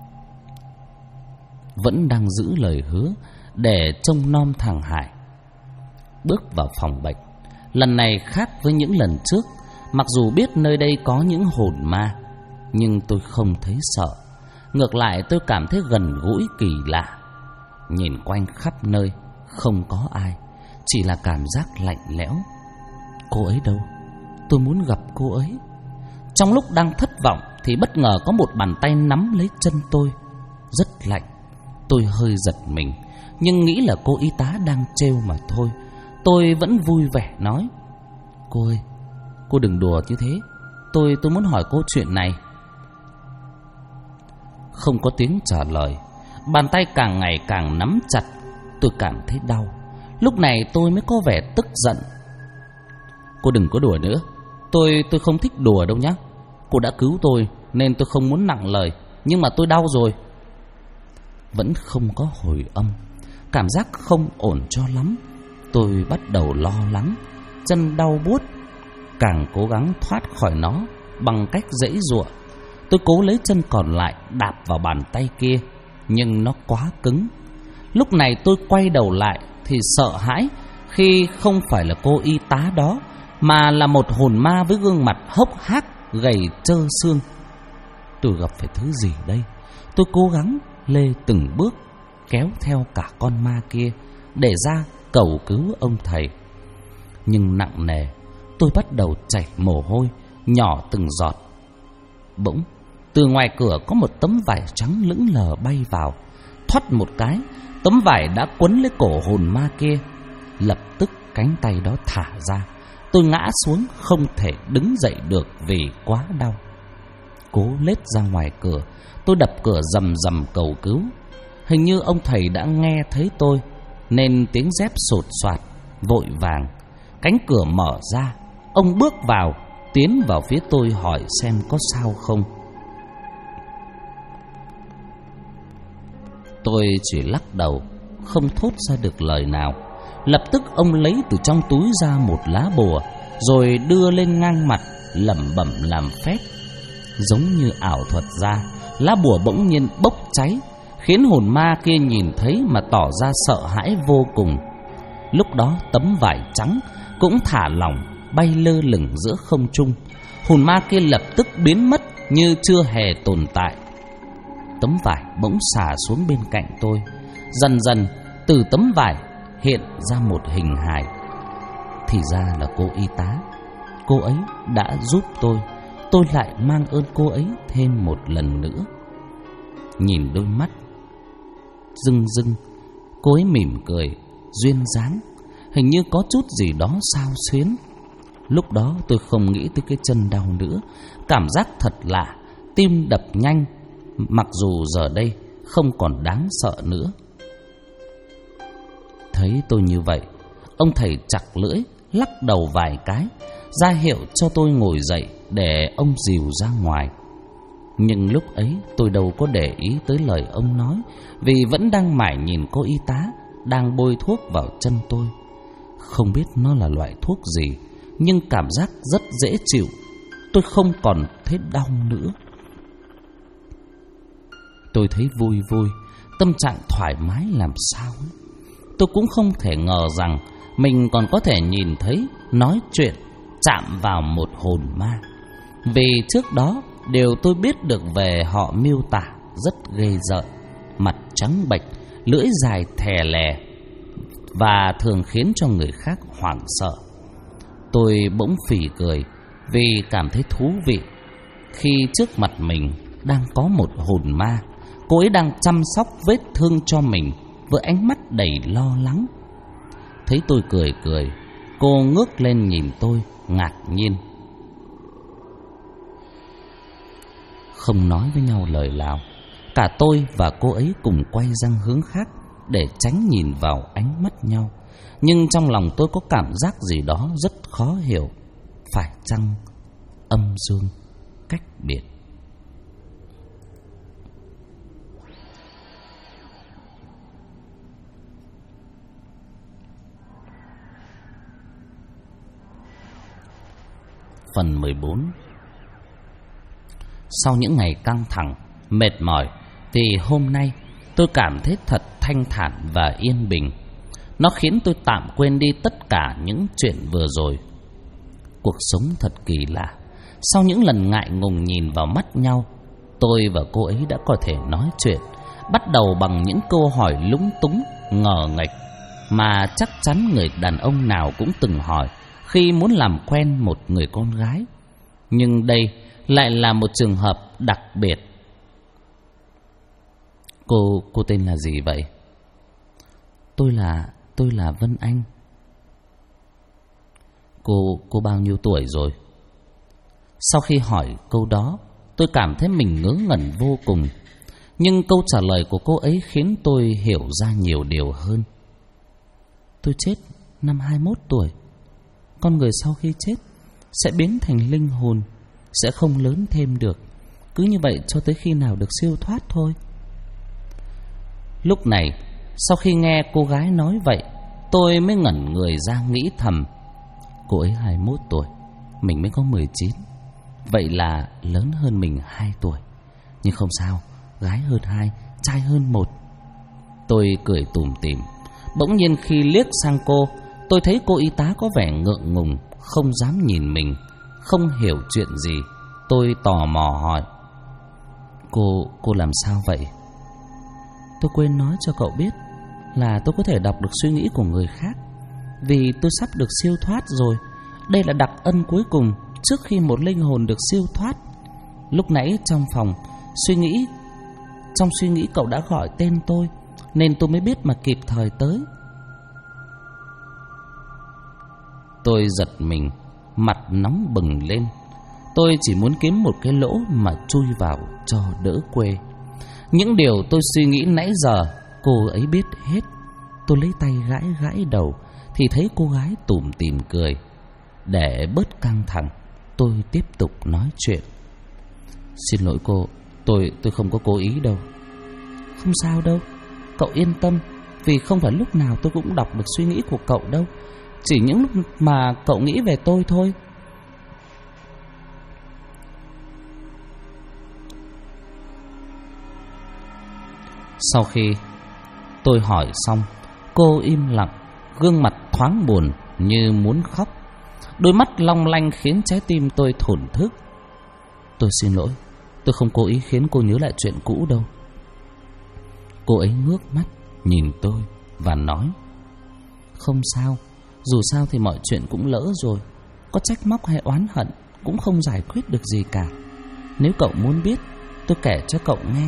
vẫn đang giữ lời hứa để trông nom thằng Hải. Bước vào phòng bệnh, lần này khác với những lần trước. Mặc dù biết nơi đây có những hồn ma, nhưng tôi không thấy sợ. Ngược lại tôi cảm thấy gần gũi kỳ lạ. Nhìn quanh khắp nơi, không có ai, chỉ là cảm giác lạnh lẽo. Cô ấy đâu? Tôi muốn gặp cô ấy. Trong lúc đang thất vọng thì bất ngờ có một bàn tay nắm lấy chân tôi, rất lạnh. Tôi hơi giật mình, nhưng nghĩ là cô y tá đang trêu mà thôi. Tôi vẫn vui vẻ nói: Cô ơi, cô đừng đùa như thế. Tôi muốn hỏi cô chuyện này. Không có tiếng trả lời. Bàn tay càng ngày càng nắm chặt. Tôi cảm thấy đau. Lúc này tôi mới có vẻ tức giận. Cô đừng có đùa nữa. Tôi không thích đùa đâu nhá. Cô đã cứu tôi nên tôi không muốn nặng lời, nhưng mà tôi đau rồi. Vẫn không có hồi âm. Cảm giác không ổn cho lắm. Tôi bắt đầu lo lắng. Chân đau buốt. Càng cố gắng thoát khỏi nó bằng cách giãy giụa. Tôi cố lấy chân còn lại đạp vào bàn tay kia, nhưng nó quá cứng. Lúc này tôi quay đầu lại thì sợ hãi khi không phải là cô y tá đó, mà là một hồn ma với gương mặt hốc hác, gầy trơ xương. Tôi gặp phải thứ gì đây? Tôi cố gắng lê từng bước, kéo theo cả con ma kia để ra cầu cứu ông thầy. Nhưng nặng nề, tôi bắt đầu chảy mồ hôi nhỏ từng giọt. Bỗng từ ngoài cửa có một tấm vải trắng lững lờ bay vào. Thoắt một cái, tấm vải đã quấn lấy cổ hồn ma kia. Lập tức cánh tay đó thả ra. Tôi ngã xuống không thể đứng dậy được vì quá đau. Cố lết ra ngoài cửa, tôi đập cửa rầm rầm cầu cứu. Hình như ông thầy đã nghe thấy tôi, nên tiếng dép sột soạt. Vội vàng cánh cửa mở ra. Ông bước vào, tiến vào phía tôi hỏi xem có sao không. Tôi chỉ lắc đầu, không thốt ra được lời nào. Lập tức ông lấy từ trong túi ra một lá bùa, rồi đưa lên ngang mặt, lẩm bẩm làm phép. Giống như ảo thuật ra, lá bùa bỗng nhiên bốc cháy, khiến hồn ma kia nhìn thấy mà tỏ ra sợ hãi vô cùng. Lúc đó tấm vải trắng cũng thả lỏng, bay lơ lửng giữa không trung. Hồn ma kia lập tức biến mất như chưa hề tồn tại. Tấm vải bỗng xả xuống bên cạnh tôi. Dần dần từ tấm vải hiện ra một hình hài. Thì ra là cô y tá. Cô ấy đã giúp tôi lại mang ơn cô ấy thêm một lần nữa. Nhìn đôi mắt rưng rưng, cô ấy mỉm cười, duyên dáng, hình như có chút gì đó xao xuyến. Lúc đó tôi không nghĩ tới cái chân đau nữa. Cảm giác thật lạ, tim đập nhanh, mặc dù giờ đây không còn đáng sợ nữa. Thấy tôi như vậy, ông thầy chặt lưỡi, lắc đầu vài cái, ra hiệu cho tôi ngồi dậy để ông dìu ra ngoài. Nhưng lúc ấy tôi đâu có để ý tới lời ông nói, vì vẫn đang mải nhìn cô y tá đang bôi thuốc vào chân tôi. Không biết nó là loại thuốc gì, nhưng cảm giác rất dễ chịu. Tôi không còn thấy đau nữa. Tôi thấy vui vui, tâm trạng thoải mái làm sao ấy. Tôi cũng không thể ngờ rằng mình còn có thể nhìn thấy, nói chuyện, chạm vào một hồn ma. Vì trước đó điều tôi biết được về họ miêu tả rất ghê rợn. Mặt trắng bệch, lưỡi dài thè lè, và thường khiến cho người khác hoảng sợ. Tôi bỗng phì cười vì cảm thấy thú vị khi trước mặt mình đang có một hồn ma. Cô ấy đang chăm sóc vết thương cho mình với ánh mắt đầy lo lắng. Thấy tôi cười cười, cô ngước lên nhìn tôi ngạc nhiên. Không nói với nhau lời nào, cả tôi và cô ấy cùng quay sang hướng khác để tránh nhìn vào ánh mắt nhau. Nhưng trong lòng tôi có cảm giác gì đó rất khó hiểu. Phải chăng âm dương cách biệt? Phần 14. Sau những ngày căng thẳng, mệt mỏi, thì hôm nay tôi cảm thấy thật thanh thản và yên bình. Nó khiến tôi tạm quên đi tất cả những chuyện vừa rồi. Cuộc sống thật kỳ lạ. Sau những lần ngại ngùng nhìn vào mắt nhau, tôi và cô ấy đã có thể nói chuyện, bắt đầu bằng những câu hỏi lúng túng, ngờ nghệch mà chắc chắn người đàn ông nào cũng từng hỏi khi muốn làm quen một người con gái. Nhưng đây lại là một trường hợp đặc biệt. Cô tên là gì vậy? Tôi là Vân Anh. Cô bao nhiêu tuổi rồi? Sau khi hỏi câu đó, tôi cảm thấy mình ngớ ngẩn vô cùng. Nhưng câu trả lời của cô ấy khiến tôi hiểu ra nhiều điều hơn. Tôi chết năm 21 tuổi. Con người sau khi chết sẽ biến thành linh hồn, sẽ không lớn thêm được. Cứ như vậy cho tới khi nào được siêu thoát thôi. Lúc này, sau khi nghe cô gái nói vậy, tôi mới ngẩn người ra nghĩ thầm. Cô ấy 21 tuổi, mình mới có 19. Vậy là lớn hơn mình 2 tuổi. Nhưng không sao, gái hơn 2, trai hơn 1. Tôi cười tủm tỉm. Bỗng nhiên khi liếc sang cô, tôi thấy cô y tá có vẻ ngượng ngùng, không dám nhìn mình, không hiểu chuyện gì. Tôi tò mò hỏi: Cô làm sao vậy? Tôi quên nói cho cậu biết là tôi có thể đọc được suy nghĩ của người khác, vì tôi sắp được siêu thoát rồi. Đây là đặc ân cuối cùng trước khi một linh hồn được siêu thoát. Lúc nãy trong phòng trong suy nghĩ cậu đã gọi tên tôi, nên tôi mới biết mà kịp thời tới. Tôi giật mình, mặt nóng bừng lên. Tôi chỉ muốn kiếm một cái lỗ mà chui vào cho đỡ quê. Những điều tôi suy nghĩ nãy giờ cô ấy biết hết. Tôi lấy tay gãi đầu thì thấy cô gái tủm tỉm cười. Để bớt căng thẳng, tôi tiếp tục nói chuyện. Xin lỗi cô, tôi không có cố ý đâu. Không sao đâu, cậu yên tâm. Vì không phải lúc nào tôi cũng đọc được suy nghĩ của cậu đâu. Chỉ những lúc mà cậu nghĩ về tôi thôi. Sau khi tôi hỏi xong, cô im lặng, gương mặt thoáng buồn như muốn khóc. Đôi mắt long lanh khiến trái tim tôi thổn thức. Tôi xin lỗi, tôi không cố ý khiến cô nhớ lại chuyện cũ đâu. Cô ấy ngước mắt nhìn tôi và nói: Không sao, dù sao thì mọi chuyện cũng lỡ rồi. Có trách móc hay oán hận cũng không giải quyết được gì cả. Nếu cậu muốn biết, tôi kể cho cậu nghe.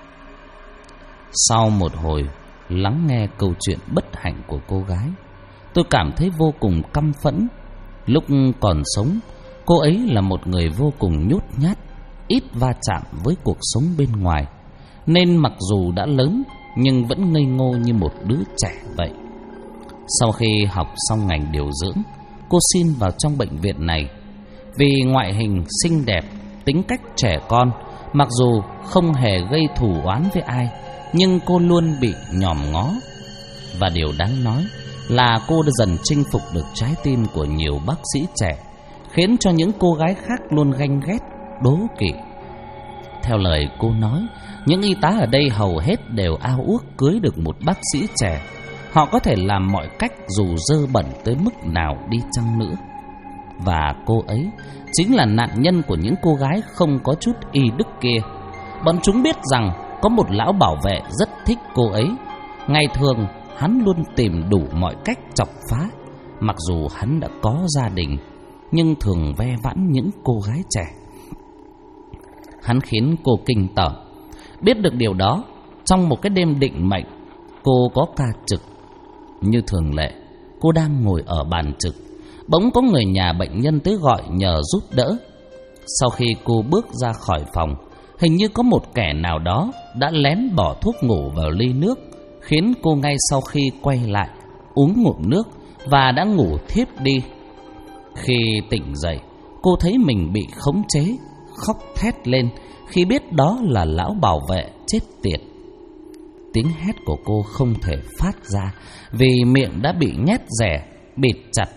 Sau một hồi lắng nghe câu chuyện bất hạnh của cô gái, tôi cảm thấy vô cùng căm phẫn. Lúc còn sống, cô ấy là một người vô cùng nhút nhát, ít va chạm với cuộc sống bên ngoài, nên mặc dù đã lớn nhưng vẫn ngây ngô như một đứa trẻ vậy. Sau khi học xong ngành điều dưỡng, cô xin vào trong bệnh viện này. Vì ngoại hình xinh đẹp, tính cách trẻ con, mặc dù không hề gây thù oán với ai, nhưng cô luôn bị nhòm ngó. Và điều đáng nói là cô đã dần chinh phục được trái tim của nhiều bác sĩ trẻ, khiến cho những cô gái khác luôn ganh ghét, đố kỵ. Theo lời cô nói, những y tá ở đây hầu hết đều ao ước cưới được một bác sĩ trẻ. Họ có thể làm mọi cách dù dơ bẩn tới mức nào đi chăng nữa. Và cô ấy chính là nạn nhân của những cô gái không có chút y đức kia. Bọn chúng biết rằng có một lão bảo vệ rất thích cô ấy. Ngày thường hắn luôn tìm đủ mọi cách chọc phá. Mặc dù hắn đã có gia đình, nhưng thường ve vãn những cô gái trẻ. Hắn khiến cô kinh tởm. Biết được điều đó, trong một cái đêm định mệnh, cô có ca trực. Như thường lệ, cô đang ngồi ở bàn trực, bỗng có người nhà bệnh nhân tới gọi nhờ giúp đỡ. Sau khi cô bước ra khỏi phòng, hình như có một kẻ nào đó đã lén bỏ thuốc ngủ vào ly nước, khiến cô ngay sau khi quay lại uống ngụm nước và đã ngủ thiếp đi. Khi tỉnh dậy, cô thấy mình bị khống chế, khóc thét lên khi biết đó là lão bảo vệ chết tiệt. Tiếng hét của cô không thể phát ra vì miệng đã bị nhét rẻ bịt chặt.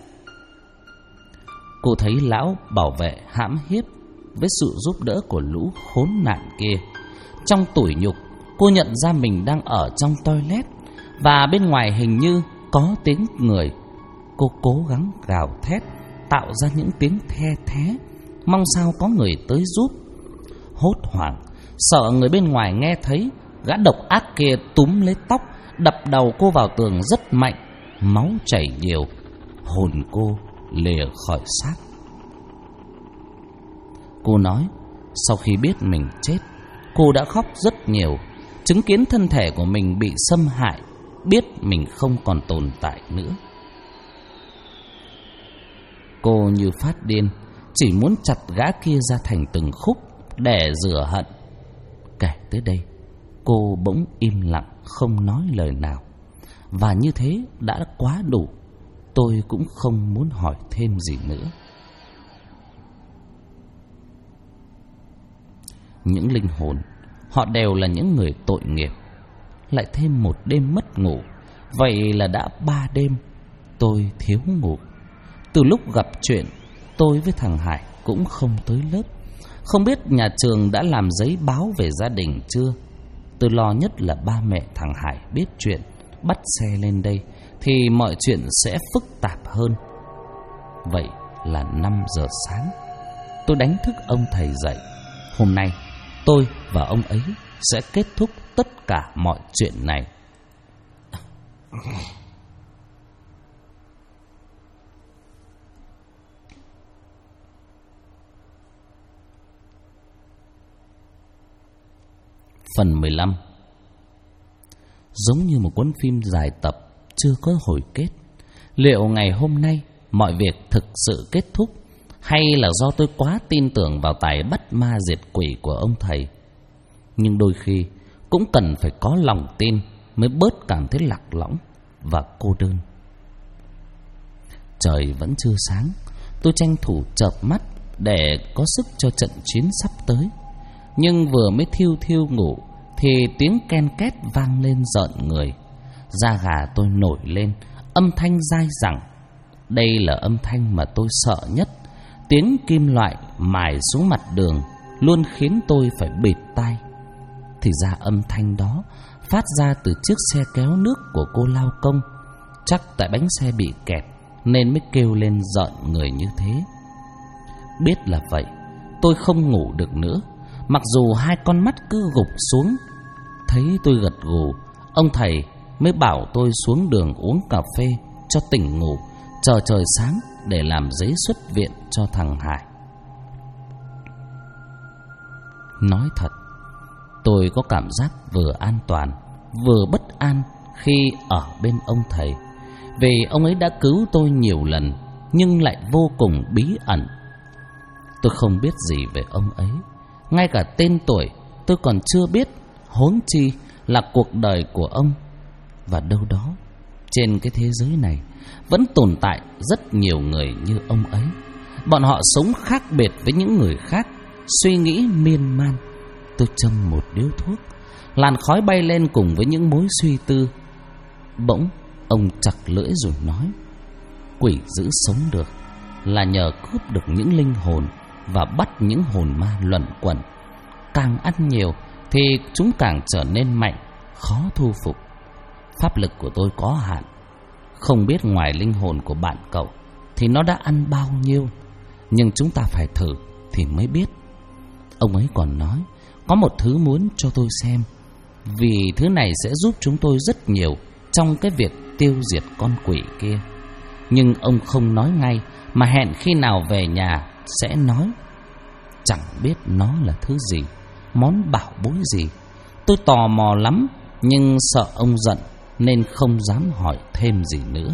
Cô thấy lão bảo vệ hãm hiếp với sự giúp đỡ của lũ khốn nạn kia. Trong tủi nhục, cô nhận ra mình đang ở trong toilet và bên ngoài hình như có tiếng người. Cô cố gắng gào thét, tạo ra những tiếng the thé, mong sao có người tới giúp. Hốt hoảng, sợ người bên ngoài nghe thấy, gã độc ác kia túm lấy tóc, đập đầu cô vào tường rất mạnh, máu chảy nhiều, hồn cô lìa khỏi xác. Cô nói, sau khi biết mình chết, cô đã khóc rất nhiều, chứng kiến thân thể của mình bị xâm hại, biết mình không còn tồn tại nữa. Cô như phát điên, chỉ muốn chặt gã kia ra thành từng khúc để rửa hận. Kể tới đây, cô bỗng im lặng không nói lời nào. Và như thế đã quá đủ. Tôi cũng không muốn hỏi thêm gì nữa. Những linh hồn, họ đều là những người tội nghiệp. Lại thêm một đêm mất ngủ. Vậy là đã 3 đêm tôi thiếu ngủ. Từ lúc gặp chuyện, tôi với thằng Hải cũng không tới lớp. Không biết nhà trường đã làm giấy báo về gia đình chưa. Tôi lo nhất là ba mẹ thằng Hải biết chuyện, bắt xe lên đây thì mọi chuyện sẽ phức tạp hơn. Vậy là 5 giờ sáng, tôi đánh thức ông thầy dậy. Hôm nay tôi và ông ấy sẽ kết thúc tất cả mọi chuyện này. Phần 15. Giống như một cuốn phim dài tập chưa có hồi kết. Liệu ngày hôm nay mọi việc thực sự kết thúc, hay là do tôi quá tin tưởng vào tài bắt ma diệt quỷ của ông thầy? Nhưng đôi khi cũng cần phải có lòng tin mới bớt cảm thấy lạc lõng và cô đơn. Trời vẫn chưa sáng, tôi tranh thủ chợp mắt để có sức cho trận chiến sắp tới. Nhưng vừa mới thiêu thiêu ngủ thì tiếng ken két vang lên rợn người. Da gà tôi nổi lên, âm thanh dai dẳng. Đây là âm thanh mà tôi sợ nhất. Tiếng kim loại mài xuống mặt đường luôn khiến tôi phải bịt tai. Thì ra âm thanh đó phát ra từ chiếc xe kéo nước của cô lao công. Chắc tại bánh xe bị kẹt nên mới kêu lên rợn người như thế. Biết là vậy, tôi không ngủ được nữa. Mặc dù hai con mắt cứ gục xuống. Thấy tôi gật gù, ông thầy mới bảo tôi xuống đường uống cà phê cho tỉnh ngủ, chờ trời sáng để làm giấy xuất viện cho thằng Hải. Nói thật, tôi có cảm giác vừa an toàn vừa bất an khi ở bên ông thầy. vì ông ấy đã cứu tôi nhiều lần nhưng lại vô cùng bí ẩn. Tôi không biết gì về ông ấy, ngay cả tên tuổi tôi còn chưa biết, huống chi là cuộc đời của ông. Và đâu đó trên cái thế giới này vẫn tồn tại rất nhiều người như ông ấy. Bọn họ sống khác biệt với những người khác, suy nghĩ miên man. Tôi châm một điếu thuốc, làn khói bay lên cùng với những mối suy tư. Bỗng ông chặt lưỡi rồi nói: quỷ giữ sống được là nhờ cướp được những linh hồn và bắt những hồn ma luẩn quẩn. Càng ăn nhiều thì chúng càng trở nên mạnh, khó thu phục. Pháp lực của tôi có hạn, không biết ngoài linh hồn của bạn cậu thì nó đã ăn bao nhiêu, nhưng chúng ta phải thử thì mới biết. Ông ấy còn nói có một thứ muốn cho tôi xem, vì thứ này sẽ giúp chúng tôi rất nhiều trong cái việc tiêu diệt con quỷ kia. Nhưng ông không nói ngay, mà hẹn khi nào về nhà sẽ nói. Chẳng biết nó là thứ gì, món bảo bối gì. Tôi tò mò lắm, nhưng sợ ông giận nên không dám hỏi thêm gì nữa.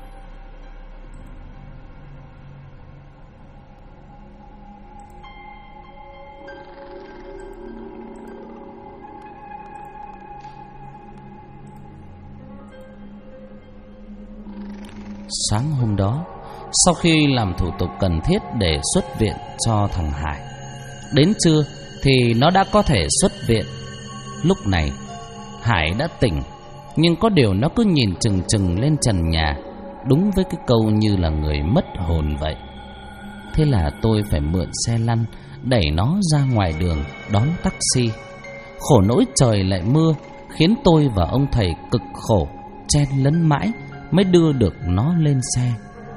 Sáng hôm đó, sau khi làm thủ tục cần thiết để xuất viện cho thằng Hải, đến trưa thì nó đã có thể xuất viện. Lúc này Hải đã tỉnh, nhưng có điều nó cứ nhìn chừng chừng lên trần nhà, đúng với cái câu như là người mất hồn vậy. Thế là tôi phải mượn xe lăn đẩy nó ra ngoài đường đón taxi. Khổ nỗi trời lại mưa, khiến tôi và ông thầy cực khổ, chen lấn mãi mới đưa được nó lên xe.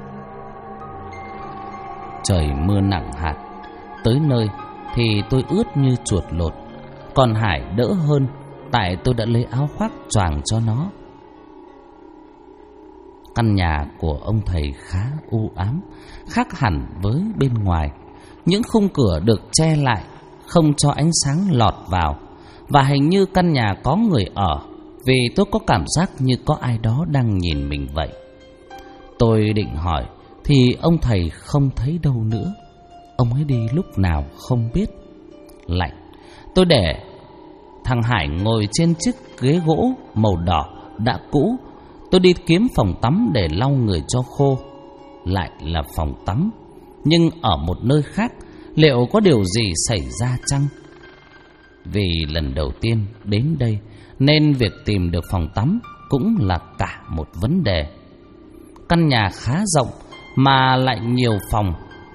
Trời mưa nặng hạt, tới nơi thì tôi ướt như chuột lột. Còn Hải đỡ hơn, tại tôi đã lấy áo khoác choàng cho nó. Căn nhà của ông thầy khá u ám, khác hẳn với bên ngoài. Những khung cửa được che lại, không cho ánh sáng lọt vào. Và hình như căn nhà có người ở, vì tôi có cảm giác như có ai đó đang nhìn mình vậy. Tôi định hỏi thì ông thầy không thấy đâu nữa. Ông ấy đi lúc nào không biết. Lạnh, tôi để thằng Hải ngồi trên chiếc ghế gỗ màu đỏ đã cũ. Tôi đi kiếm phòng tắm để lau người cho khô. Lại là phòng tắm, nhưng ở một nơi khác. Liệu có điều gì xảy ra chăng? Vì lần đầu tiên đến đây nên việc tìm được phòng tắm cũng là cả một vấn đề. Căn nhà khá rộng mà lại nhiều phòng,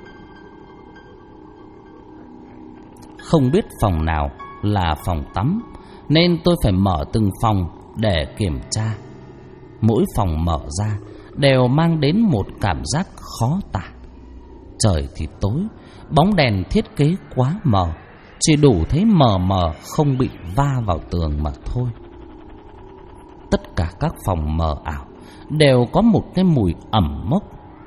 không biết phòng nào là phòng tắm, nên tôi phải mở từng phòng để kiểm tra. Mỗi phòng mở ra đều mang đến một cảm giác khó tả. Trời thì tối, bóng đèn thiết kế quá mờ, chỉ đủ thấy mờ mờ, không bị va vào tường mà thôi. Tất cả các phòng mờ ảo đều có một cái mùi ẩm mốc.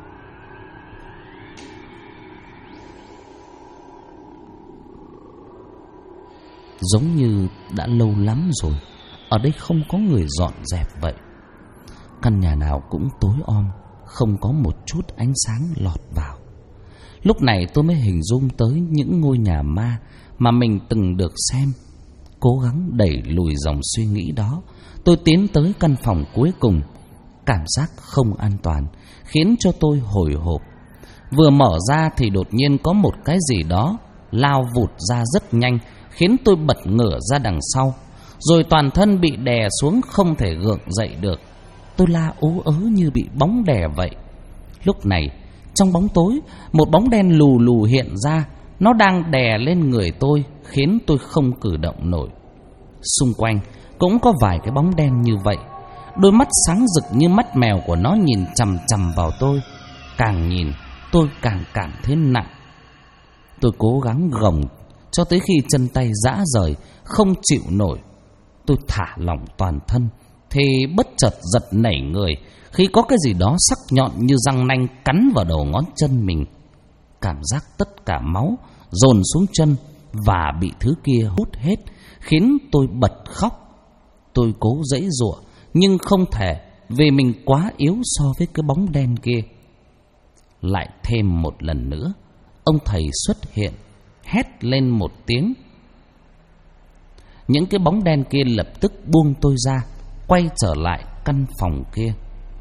Giống như đã lâu lắm rồi ở đây không có người dọn dẹp vậy. Căn nhà nào cũng tối om, không có một chút ánh sáng lọt vào. Lúc này tôi mới hình dung tới những ngôi nhà ma mà mình từng được xem. Cố gắng đẩy lùi dòng suy nghĩ đó, tôi tiến tới căn phòng cuối cùng. Cảm giác không an toàn khiến cho tôi hồi hộp. Vừa mở ra thì đột nhiên có một cái gì đó lao vụt ra rất nhanh, khiến tôi bật ngửa ra đằng sau, rồi toàn thân bị đè xuống không thể gượng dậy được. Tôi la ú ớ như bị bóng đè vậy. Lúc này trong bóng tối, một bóng đen lù lù hiện ra. Nó đang đè lên người tôi, khiến tôi không cử động nổi. Xung quanh cũng có vài cái bóng đen như vậy. Đôi mắt sáng rực như mắt mèo của nó nhìn chằm chằm vào tôi. Càng nhìn tôi càng cảm thấy nặng. Tôi cố gắng gồng cho tới khi chân tay rã rời, không chịu nổi. Tôi thả lỏng toàn thân thì bất chợt giật nảy người khi có cái gì đó sắc nhọn như răng nanh cắn vào đầu ngón chân mình. Cảm giác tất cả máu dồn xuống chân và bị thứ kia hút hết khiến tôi bật khóc. Tôi cố giãy giụa nhưng không thể, vì mình quá yếu so với cái bóng đen kia. Lại thêm một lần nữa, ông thầy xuất hiện, hét lên một tiếng. Những cái bóng đen kia lập tức buông tôi ra, quay trở lại căn phòng kia.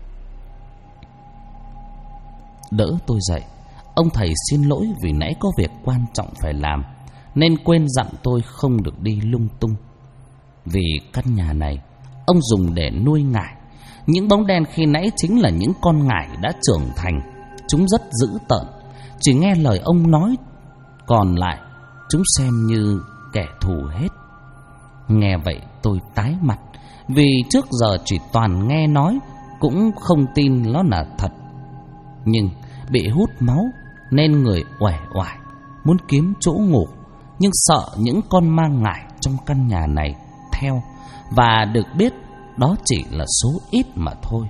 Đỡ tôi dậy, ông thầy xin lỗi vì nãy có việc quan trọng phải làm, nên quên dặn tôi không được đi lung tung. Vì căn nhà này ông dùng để nuôi ngải. Những bóng đen khi nãy chính là những con ngải đã trưởng thành. Chúng rất dữ tợn, chỉ nghe lời ông nói, còn lại chúng xem như kẻ thù hết. Nghe vậy tôi tái mặt, vì trước giờ chỉ toàn nghe nói, cũng không tin nó là thật. Nhưng bị hút máu nên người uể oải, muốn kiếm chỗ ngủ, nhưng sợ những con ma ngải trong căn nhà này theo, và được biết đó chỉ là số ít mà thôi.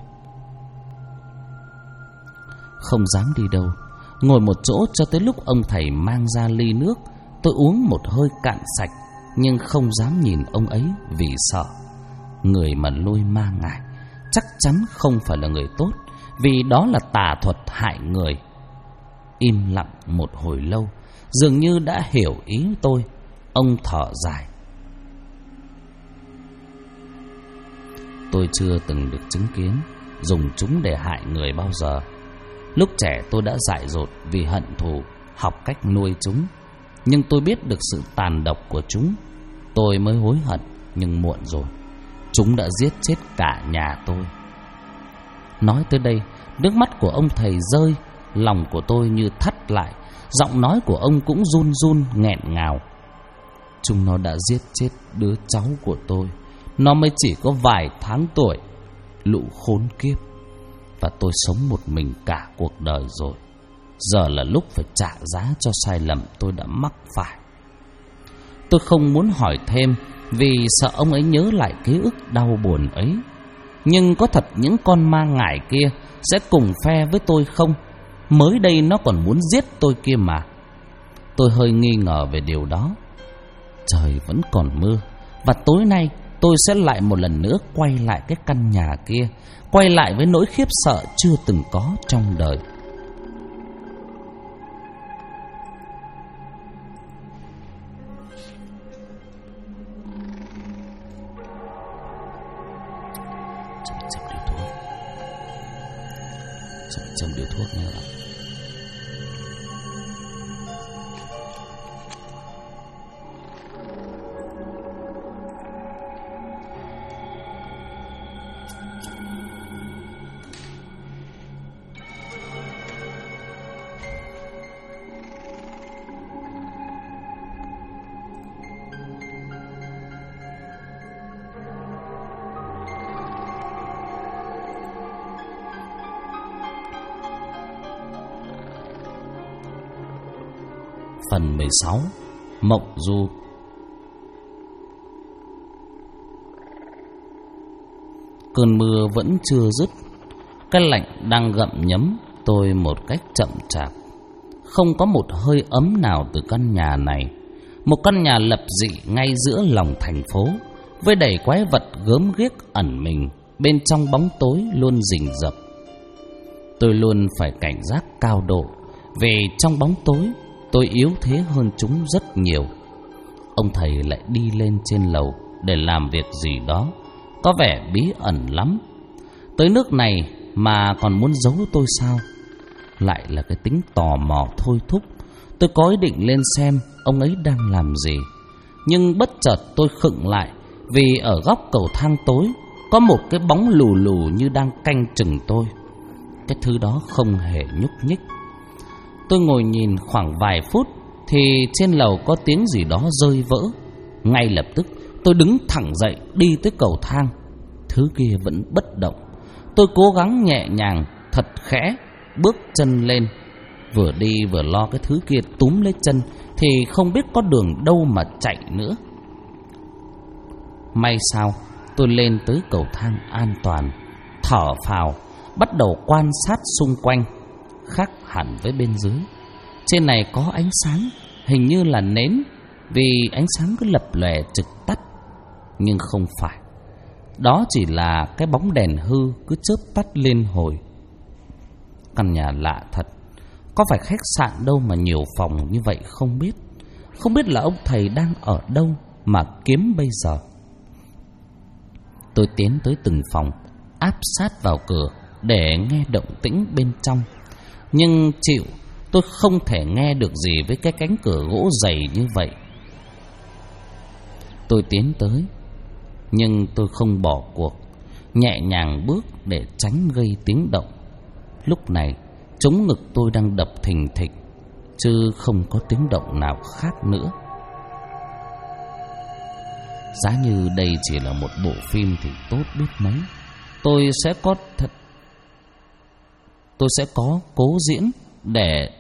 Không dám đi đâu, ngồi một chỗ cho tới lúc ông thầy mang ra ly nước. Tôi uống một hơi cạn sạch, nhưng không dám nhìn ông ấy vì sợ. Người mà nuôi ma ngải chắc chắn không phải là người tốt, vì đó là tà thuật hại người. Im lặng một hồi lâu, dường như đã hiểu ý tôi. Ông thở dài. Tôi chưa từng được chứng kiến dùng chúng để hại người bao giờ. Lúc trẻ tôi đã dại dột vì hận thù, học cách nuôi chúng. Nhưng tôi biết được sự tàn độc của chúng. Tôi mới hối hận, nhưng muộn rồi. Chúng đã giết chết cả nhà tôi. Nói tới đây, nước mắt của ông thầy rơi, lòng của tôi như thắt lại. Giọng nói của ông cũng run run nghẹn ngào. Chúng nó đã giết chết đứa cháu của tôi. Nó mới chỉ có vài tháng tuổi. Lũ khốn kiếp. Và tôi sống một mình cả cuộc đời rồi. Giờ là lúc phải trả giá cho sai lầm tôi đã mắc phải. Tôi không muốn hỏi thêm, vì sợ ông ấy nhớ lại ký ức đau buồn ấy. Nhưng có thật những con ma ngải kia sẽ cùng phe với tôi không? Mới đây nó còn muốn giết tôi kia mà. Tôi hơi nghi ngờ về điều đó. Trời vẫn còn mưa, và tối nay tôi sẽ lại một lần nữa quay lại cái căn nhà kia, quay lại với nỗi khiếp sợ chưa từng có trong đời. Châm điếu thuốc nha các bạn. Phần 16. Mộng du. Cơn mưa vẫn chưa dứt. Cái lạnh đang gặm nhấm tôi một cách chậm chạp. Không có một hơi ấm nào từ căn nhà này. Một căn nhà lập dị ngay giữa lòng thành phố, với đầy quái vật gớm ghiếc ẩn mình bên trong bóng tối luôn rình rập. Tôi luôn phải cảnh giác cao độ, vì trong bóng tối tôi yếu thế hơn chúng rất nhiều. Ông thầy lại đi lên trên lầu để làm việc gì đó, có vẻ bí ẩn lắm. Tới nước này mà còn muốn giấu tôi sao? Lại là cái tính tò mò thôi thúc. Tôi có ý định lên xem ông ấy đang làm gì. Nhưng bất chợt tôi khựng lại, vì ở góc cầu thang tối có một cái bóng lù lù như đang canh chừng tôi. Cái thứ đó không hề nhúc nhích. Tôi ngồi nhìn khoảng vài phút thì trên lầu có tiếng gì đó rơi vỡ. Ngay lập tức tôi đứng thẳng dậy đi tới cầu thang. Thứ kia vẫn bất động. Tôi cố gắng nhẹ nhàng thật khẽ bước chân lên. Vừa đi vừa lo cái thứ kia túm lấy chân thì không biết có đường đâu mà chạy nữa. May sao tôi lên tới cầu thang an toàn, thở phào, bắt đầu quan sát xung quanh. Khác hẳn với bên dưới. Trên này có ánh sáng, hình như là nến, vì ánh sáng cứ lập lòe trực tắt. Nhưng không phải. đó chỉ là cái bóng đèn hư cứ chớp tắt lên hồi. Căn nhà lạ thật, có phải khách sạn đâu mà nhiều phòng như vậy không biết. Không biết là ông thầy đang ở đâu mà kiếm bây giờ. Tôi tiến tới từng phòng, áp sát vào cửa để nghe động tĩnh bên trong. Nhưng chịu, tôi không thể nghe được gì với cái cánh cửa gỗ dày như vậy. Tôi tiến tới, nhưng tôi không bỏ cuộc, nhẹ nhàng bước để tránh gây tiếng động. Lúc này, trống ngực tôi đang đập thình thịch, chứ không có tiếng động nào khác nữa. Giá như đây chỉ là một bộ phim thì tốt biết mấy. Tôi sẽ có cố diễn để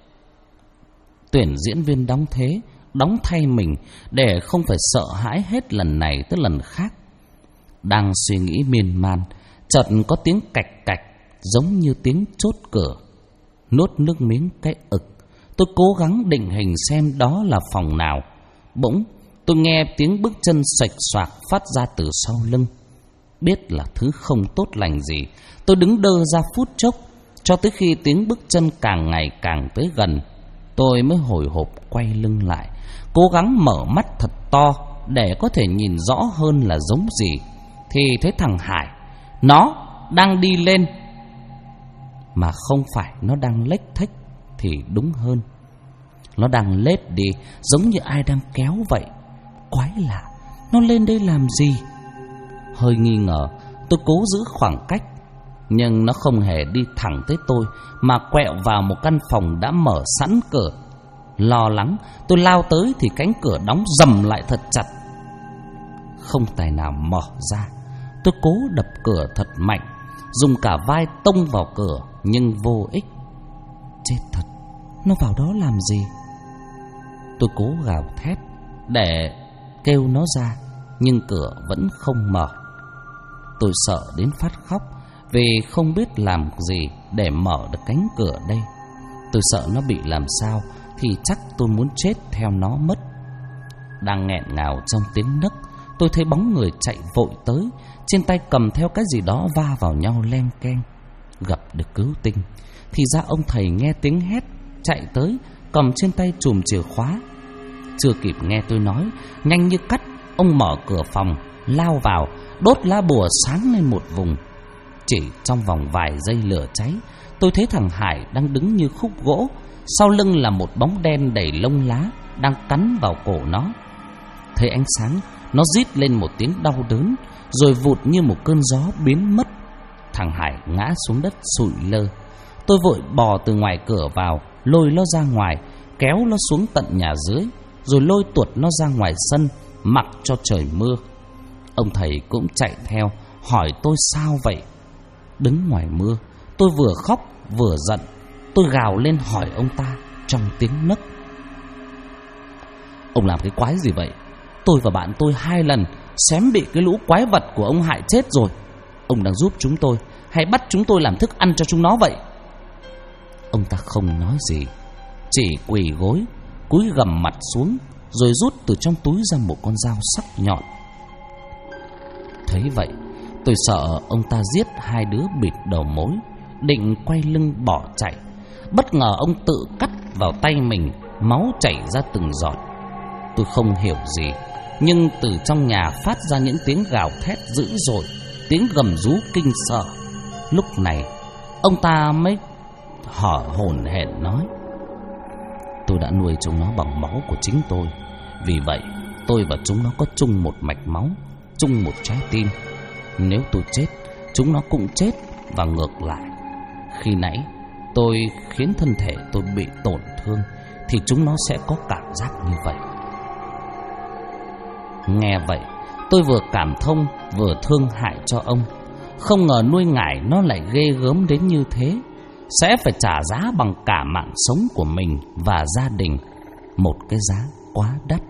tuyển diễn viên đóng thế, đóng thay mình, để không phải sợ hãi hết lần này tới lần khác. Đang suy nghĩ miên man, chợt có tiếng cạch cạch giống như tiếng chốt cửa. Nuốt nước miếng cái ực, tôi cố gắng định hình xem đó là phòng nào. Bỗng tôi nghe tiếng bước chân xoạch xoạc phát ra từ sau lưng. Biết là thứ không tốt lành gì, tôi đứng đơ ra phút chốc, cho tới khi tiếng bước chân càng ngày càng tới gần, tôi mới hồi hộp quay lưng lại, cố gắng mở mắt thật to để có thể nhìn rõ hơn là giống gì. Thì thấy thằng Hải, nó đang đi lên, mà không phải nó đang lếch thếch thì đúng hơn. Nó đang lết đi giống như ai đang kéo vậy. Quái lạ, nó lên đây làm gì? Hơi nghi ngờ, tôi cố giữ khoảng cách, nhưng nó không hề đi thẳng tới tôi, mà quẹo vào một căn phòng đã mở sẵn cửa. Lo lắng, tôi lao tới thì cánh cửa đóng rầm lại thật chặt, không tài nào mở ra. Tôi cố đập cửa thật mạnh, dùng cả vai tông vào cửa, nhưng vô ích. Chết thật, nó vào đó làm gì? Tôi cố gào thét để kêu nó ra, nhưng cửa vẫn không mở. Tôi sợ đến phát khóc, vì không biết làm gì để mở được cánh cửa đây. Tôi sợ nó bị làm sao thì chắc tôi muốn chết theo nó mất. Đang nghẹn ngào trong tiếng nấc, tôi thấy bóng người chạy vội tới, trên tay cầm theo cái gì đó va vào nhau len keng. Gặp được cứu tinh thì ra ông thầy nghe tiếng hét chạy tới, cầm trên tay chùm chìa khóa. Chưa kịp nghe tôi nói, nhanh như cắt ông mở cửa phòng, lao vào, đốt lá bùa sáng lên một vùng. Chỉ trong vòng vài giây lửa cháy, tôi thấy thằng Hải đang đứng như khúc gỗ, sau lưng là một bóng đen đầy lông lá đang cắn vào cổ nó. Thấy ánh sáng, nó rít lên một tiếng đau đớn, rồi vụt như một cơn gió biến mất. Thằng Hải ngã xuống đất sụi lơ. Tôi vội bò từ ngoài cửa vào, lôi nó ra ngoài, kéo nó xuống tận nhà dưới, rồi lôi tuột nó ra ngoài sân, mặc cho trời mưa. Ông thầy cũng chạy theo, hỏi tôi sao vậy. Đứng ngoài mưa, tôi vừa khóc vừa giận. Tôi gào lên hỏi ông ta trong tiếng nấc: ông làm cái quái gì vậy? Tôi và bạn tôi 2 lần xém bị cái lũ quái vật của ông hại chết rồi. Ông đang giúp chúng tôi hay bắt chúng tôi làm thức ăn cho chúng nó vậy? Ông ta không nói gì, chỉ quỳ gối, cúi gằm mặt xuống, rồi rút từ trong túi ra một con dao sắc nhọn. Thấy vậy, tôi sợ ông ta giết 2 đứa bịt đầu mối, định quay lưng bỏ chạy. Bất ngờ ông tự cắt vào tay mình, máu chảy ra từng giọt. Tôi không hiểu gì, nhưng từ trong nhà phát ra những tiếng gào thét dữ dội, tiếng gầm rú kinh sợ. Lúc này ông ta mới hở hổn hển nói: tôi đã nuôi chúng nó bằng máu của chính tôi. Vì vậy tôi và chúng nó có chung một mạch máu, chung một trái tim. Nếu tôi chết, chúng nó cũng chết, và ngược lại. Khi nãy tôi khiến thân thể tôi bị tổn thương, thì chúng nó sẽ có cảm giác như vậy. Nghe vậy, tôi vừa cảm thông vừa thương hại cho ông. Không ngờ nuôi ngải nó lại ghê gớm đến như thế, sẽ phải trả giá bằng cả mạng sống của mình và gia đình, một cái giá quá đắt.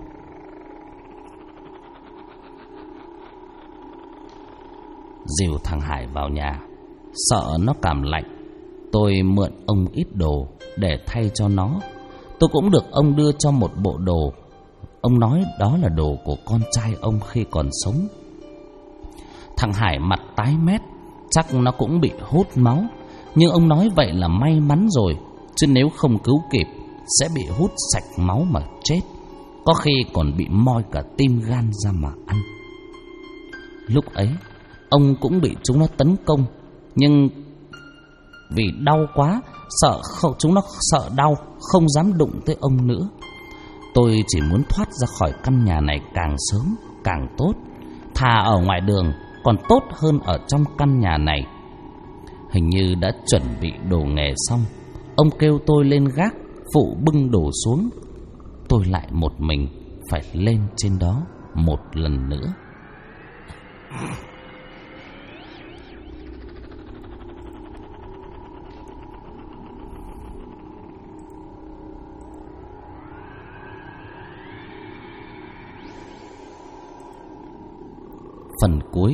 Dìu thằng Hải vào nhà, sợ nó cảm lạnh, tôi mượn ông ít đồ để thay cho nó. Tôi cũng được ông đưa cho một bộ đồ. Ông nói đó là đồ của con trai ông khi còn sống. Thằng Hải mặt tái mét, chắc nó cũng bị hút máu. Nhưng ông nói vậy là may mắn rồi, chứ nếu không cứu kịp sẽ bị hút sạch máu mà chết. Có khi còn bị moi cả tim gan ra mà ăn. Lúc ấy ông cũng bị chúng nó tấn công, nhưng vì đau quá, chúng nó sợ đau, không dám đụng tới ông nữa. Tôi chỉ muốn thoát ra khỏi căn nhà này càng sớm càng tốt. Thà ở ngoài đường còn tốt hơn ở trong căn nhà này. Hình như đã chuẩn bị đồ nghề xong, ông kêu tôi lên gác phụ bưng đồ xuống. Tôi lại một mình phải lên trên đó một lần nữa. Phần cuối.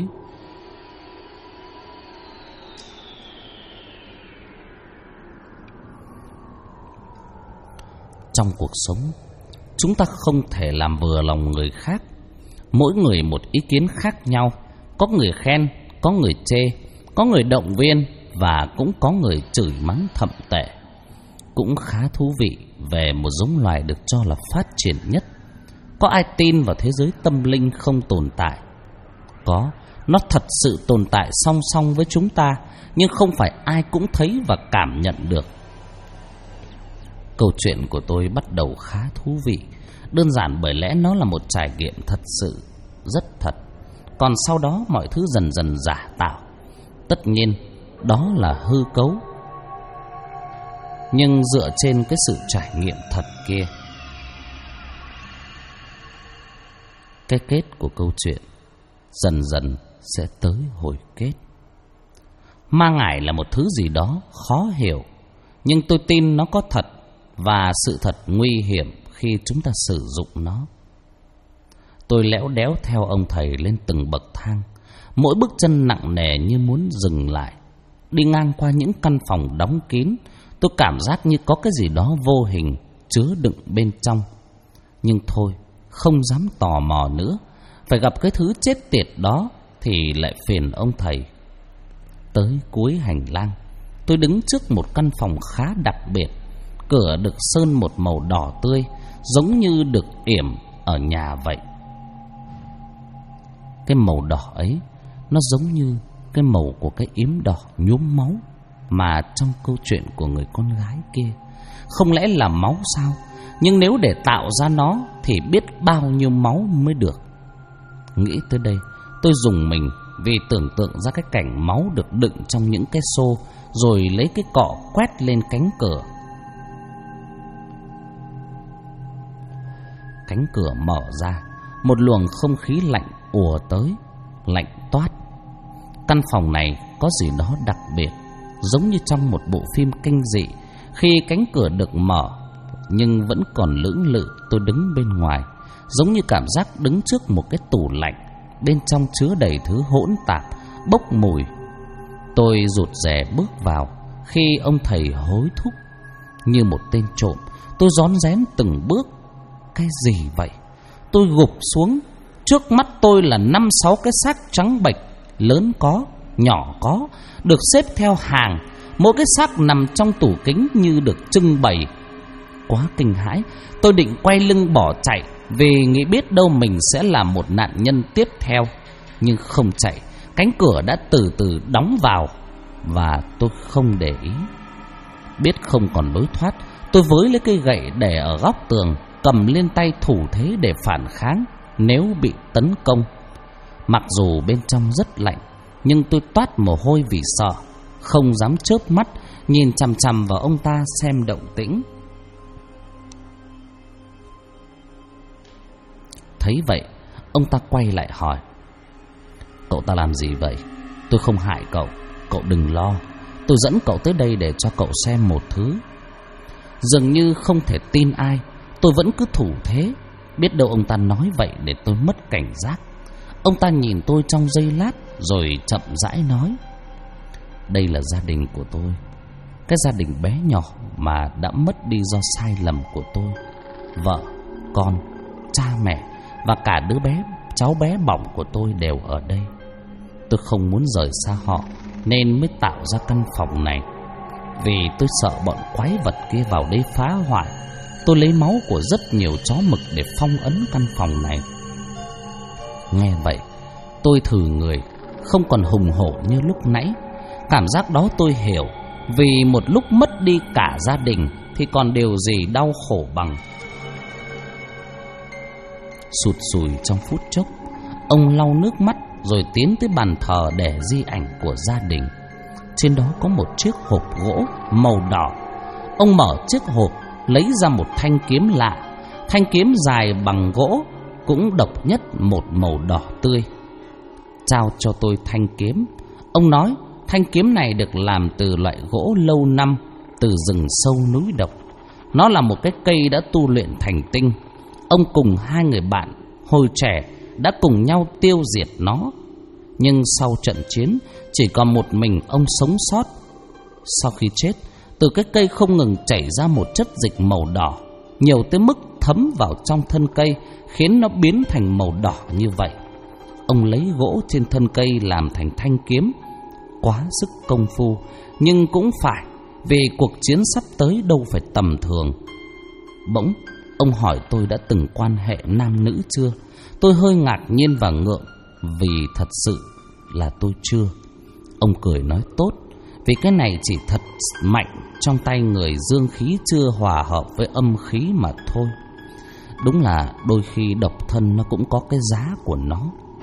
Trong cuộc sống, chúng ta không thể làm vừa lòng người khác. Mỗi người một ý kiến khác nhau. Có người khen, có người chê, có người động viên, và cũng có người chửi mắng thậm tệ. Cũng khá thú vị về một giống loài được cho là phát triển nhất. Có ai tin vào thế giới tâm linh không tồn tại? Có, nó thật sự tồn tại song song với chúng ta, nhưng không phải ai cũng thấy và cảm nhận được. Câu chuyện của tôi bắt đầu khá thú vị, đơn giản bởi lẽ nó là một trải nghiệm thật sự, rất thật. Còn sau đó mọi thứ dần dần giả tạo. Tất nhiên, đó là hư cấu, nhưng dựa trên cái sự trải nghiệm thật kia. Cái kết của câu chuyện dần dần sẽ tới hồi kết. Ma ngải là một thứ gì đó khó hiểu, nhưng tôi tin nó có thật, và sự thật nguy hiểm khi chúng ta sử dụng nó. Tôi lẽo đéo theo ông thầy lên từng bậc thang, mỗi bước chân nặng nề như muốn dừng lại. Đi ngang qua những căn phòng đóng kín, tôi cảm giác như có cái gì đó vô hình chứa đựng bên trong. Nhưng thôi, không dám tò mò nữa. Phải gặp cái thứ chết tiệt đó thì lại phiền ông thầy. Tới cuối hành lang, tôi đứng trước một căn phòng khá đặc biệt. Cửa được sơn một màu đỏ tươi, giống như được yểm ở nhà vậy. Cái màu đỏ ấy, nó giống như cái màu của cái yếm đỏ nhuốm máu mà trong câu chuyện của người con gái kia. Không lẽ là máu sao? Nhưng nếu để tạo ra nó thì biết bao nhiêu máu mới được. Nghĩ tới đây, tôi rùng mình vì tưởng tượng ra cái cảnh máu được đựng trong những cái xô, rồi lấy cái cọ quét lên cánh cửa. Cánh cửa mở ra, một luồng không khí lạnh ùa tới, lạnh toát. Căn phòng này có gì đó đặc biệt, giống như trong một bộ phim kinh dị. Khi cánh cửa được mở nhưng vẫn còn lưỡng lự, tôi đứng bên ngoài, giống như cảm giác đứng trước một cái tủ lạnh, bên trong chứa đầy thứ hỗn tạp, bốc mùi. Tôi rụt rè bước vào khi ông thầy hối thúc. Như một tên trộm, tôi rón rén từng bước. Cái gì vậy? Tôi gục xuống. Trước mắt tôi là 5-6 cái xác trắng bệch, lớn có, nhỏ có, được xếp theo hàng. Mỗi cái xác nằm trong tủ kính như được trưng bày. Quá kinh hãi, tôi định quay lưng bỏ chạy, vì nghĩ biết đâu mình sẽ là một nạn nhân tiếp theo. Nhưng không chạy, cánh cửa đã từ từ đóng vào, và tôi không để ý. Biết không còn lối thoát, tôi với lấy cây gậy để ở góc tường, cầm lên tay thủ thế để phản kháng nếu bị tấn công. Mặc dù bên trong rất lạnh, nhưng tôi toát mồ hôi vì sợ, không dám chớp mắt nhìn chằm chằm vào ông ta xem động tĩnh. Thấy vậy, ông ta quay lại hỏi: "Cậu ta làm gì vậy?" "Tôi không hại cậu, cậu đừng lo. Tôi dẫn cậu tới đây để cho cậu xem một thứ." Dường như không thể tin ai, tôi vẫn cứ thủ thế. Biết đâu ông ta nói vậy để tôi mất cảnh giác. Ông ta nhìn tôi trong giây lát rồi chậm rãi nói: "Đây là gia đình của tôi. Cái gia đình bé nhỏ mà đã mất đi do sai lầm của tôi. Vợ, con, cha mẹ và cả đứa bé, cháu bé bỏng của tôi đều ở đây. Tôi không muốn rời xa họ nên mới tạo ra căn phòng này. Vì tôi sợ bọn quái vật kia vào đây phá hoại, tôi lấy máu của rất nhiều chó mực để phong ấn căn phòng này. Nghe vậy, tôi thử người, không còn hùng hổ như lúc nãy. Cảm giác đó tôi hiểu, vì một lúc mất đi cả gia đình thì còn điều gì đau khổ bằng. Sụt sùi trong phút chốc, ông lau nước mắt rồi tiến tới bàn thờ để di ảnh của gia đình. Trên đó có một chiếc hộp gỗ màu đỏ. Ông mở chiếc hộp, lấy ra một thanh kiếm lạ. Thanh kiếm dài bằng gỗ, cũng độc nhất một màu đỏ tươi. Trao cho tôi thanh kiếm. Ông nói thanh kiếm này được làm từ loại gỗ lâu năm, từ rừng sâu núi độc. Nó là một cái cây đã tu luyện thành tinh. Ông cùng hai người bạn hồi trẻ đã cùng nhau tiêu diệt nó. Nhưng sau trận chiến, chỉ còn một mình ông sống sót. Sau khi chết, từ cái cây không ngừng chảy ra một chất dịch màu đỏ, nhiều tới mức thấm vào trong thân cây, khiến nó biến thành màu đỏ như vậy. Ông lấy gỗ trên thân cây làm thành thanh kiếm. Quá sức công phu, nhưng cũng phải, vì cuộc chiến sắp tới đâu phải tầm thường. Bỗng, ông hỏi tôi đã từng quan hệ nam nữ chưa. Tôi hơi ngạc nhiên và ngượng, vì thật sự là tôi chưa. Ông cười nói tốt, vì cái này chỉ thật mạnh trong tay người dương khí chưa hòa hợp với âm khí mà thôi. Đúng là đôi khi độc thân nó cũng có cái giá của nó.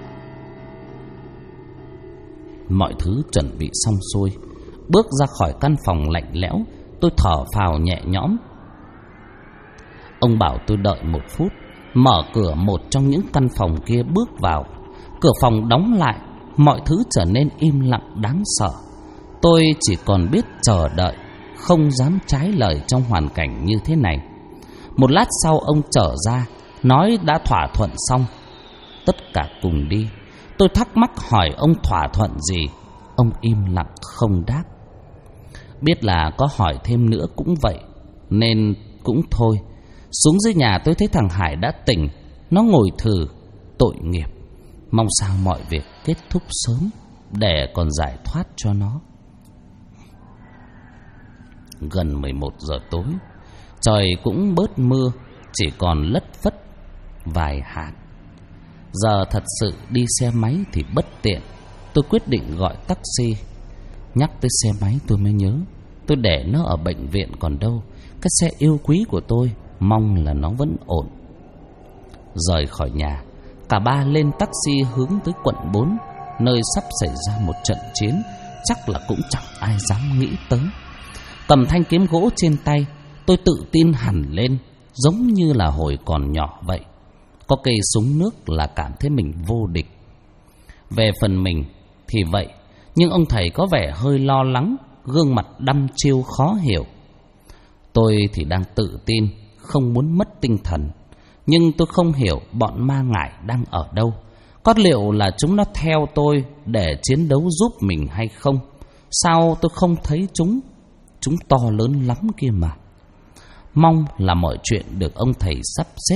Mọi thứ chuẩn bị xong xuôi, bước ra khỏi căn phòng lạnh lẽo, tôi thở phào nhẹ nhõm. Ông bảo tôi đợi 1 phút, mở cửa một trong những căn phòng kia bước vào. Cửa phòng đóng lại, mọi thứ trở nên im lặng đáng sợ. Tôi chỉ còn biết chờ đợi, không dám trái lời trong hoàn cảnh như thế này. Một lát sau ông trở ra, nói đã thỏa thuận xong, tất cả cùng đi. Tôi thắc mắc hỏi ông thỏa thuận gì. Ông im lặng không đáp. Biết là có hỏi thêm nữa cũng vậy, nên cũng thôi. Xuống dưới nhà tôi thấy thằng Hải đã tỉnh. Nó ngồi thừ. Tội nghiệp, mong sao mọi việc kết thúc sớm để còn giải thoát cho nó. Gần 11 giờ tối, trời cũng bớt mưa, chỉ còn lất phất vài hạt. Giờ thật sự đi xe máy thì bất tiện. Tôi quyết định gọi taxi. Nhắc tới xe máy tôi mới nhớ, tôi để nó ở bệnh viện còn đâu. Cái xe yêu quý của tôi, mong là nó vẫn ổn. Rời khỏi nhà, cả ba lên taxi hướng tới quận 4, nơi sắp xảy ra một trận chiến chắc là cũng chẳng ai dám nghĩ tới. Cầm thanh kiếm gỗ trên tay, tôi tự tin hẳn lên, giống như là hồi còn nhỏ vậy. Có cây súng nước là cảm thấy mình vô địch. Về phần mình thì vậy, nhưng ông thầy có vẻ hơi lo lắng, gương mặt đăm chiêu khó hiểu. Tôi thì đang tự tin, không muốn mất tinh thần. Nhưng tôi không hiểu bọn ma ngải đang ở đâu. Có liệu là chúng nó theo tôi để chiến đấu giúp mình hay không? Sao tôi không thấy chúng? Chúng to lớn lắm kia mà. Mong là mọi chuyện được ông thầy sắp xếp.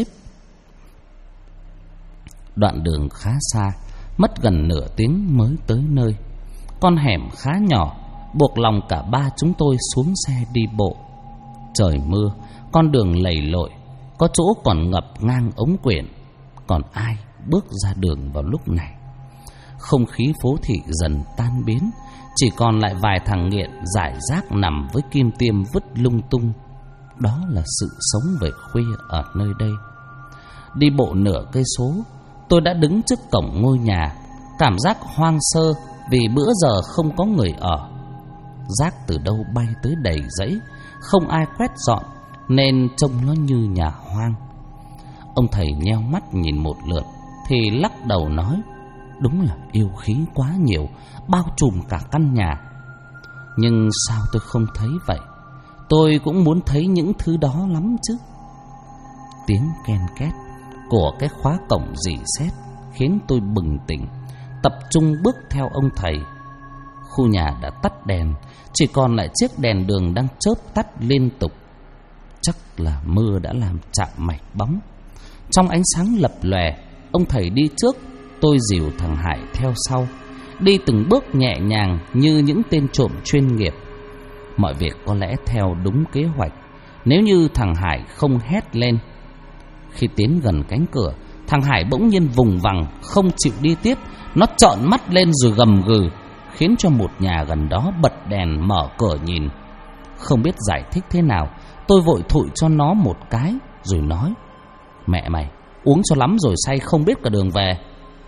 Đoạn đường khá xa, mất gần nửa tiếng mới tới nơi. Con hẻm khá nhỏ, buộc lòng cả ba chúng tôi xuống xe đi bộ. Trời mưa, con đường lầy lội, có chỗ còn ngập ngang ống quyển. Còn ai bước ra đường vào lúc này? Không khí phố thị dần tan biến, chỉ còn lại vài thằng nghiện rải rác nằm với kim tiêm vứt lung tung. Đó là sự sống về khuya ở nơi đây. Đi bộ nửa cây số, tôi đã đứng trước cổng ngôi nhà. Cảm giác hoang sơ vì bữa giờ không có người ở. Rác từ đâu bay tới đầy dãy, không ai quét dọn nên trông nó như nhà hoang. Ông thầy nheo mắt nhìn một lượt thì lắc đầu nói, đúng là yêu khí quá nhiều, bao trùm cả căn nhà. Nhưng sao tôi không thấy vậy? Tôi cũng muốn thấy những thứ đó lắm chứ. Tiếng ken két của cái khóa cổng rỉ sét khiến tôi bừng tỉnh, tập trung bước theo ông thầy. Khu nhà đã tắt đèn, chỉ còn lại chiếc đèn đường đang chớp tắt liên tục. Chắc là mưa đã làm chạm mạch bóng. Trong ánh sáng lập lòe, ông thầy đi trước, tôi dìu thằng Hải theo sau. đi từng bước nhẹ nhàng như những tên trộm chuyên nghiệp. Mọi việc có lẽ theo đúng kế hoạch nếu như thằng Hải không hét lên. Khi tiến gần cánh cửa, thằng Hải bỗng nhiên vùng vằng, không chịu đi tiếp. Nó trợn mắt lên rồi gầm gừ, khiến cho một nhà gần đó bật đèn mở cửa nhìn. Không biết giải thích thế nào, tôi vội thụi cho nó một cái rồi nói: "Mẹ mày, uống cho lắm rồi say không biết cả đường về."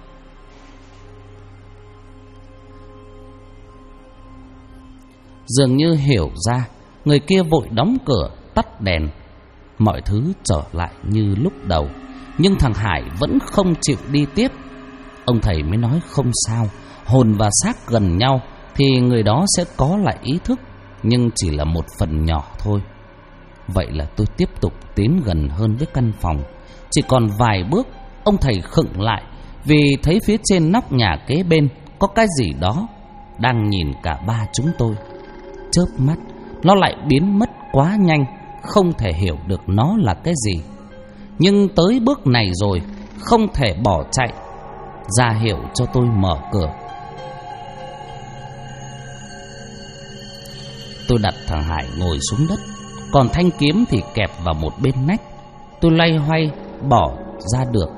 Dường như hiểu ra, người kia vội đóng cửa, tắt đèn. Mọi thứ trở lại như lúc đầu, nhưng thằng Hải vẫn không chịu đi tiếp. Ông thầy mới nói không sao, hồn và xác gần nhau thì người đó sẽ có lại ý thức, nhưng chỉ là một phần nhỏ thôi. Vậy là tôi tiếp tục tiến gần hơn với căn phòng. Chỉ còn vài bước, ông thầy khựng lại vì thấy phía trên nóc nhà kế bên có cái gì đó đang nhìn cả ba chúng tôi. Chớp mắt, nó lại biến mất quá nhanh, không thể hiểu được nó là cái gì. Nhưng tới bước này rồi, không thể bỏ chạy, ra hiệu cho tôi mở cửa. Tôi đặt thằng Hải ngồi xuống đất, còn thanh kiếm thì kẹp vào một bên nách. Tôi loay hoay bỏ ra được,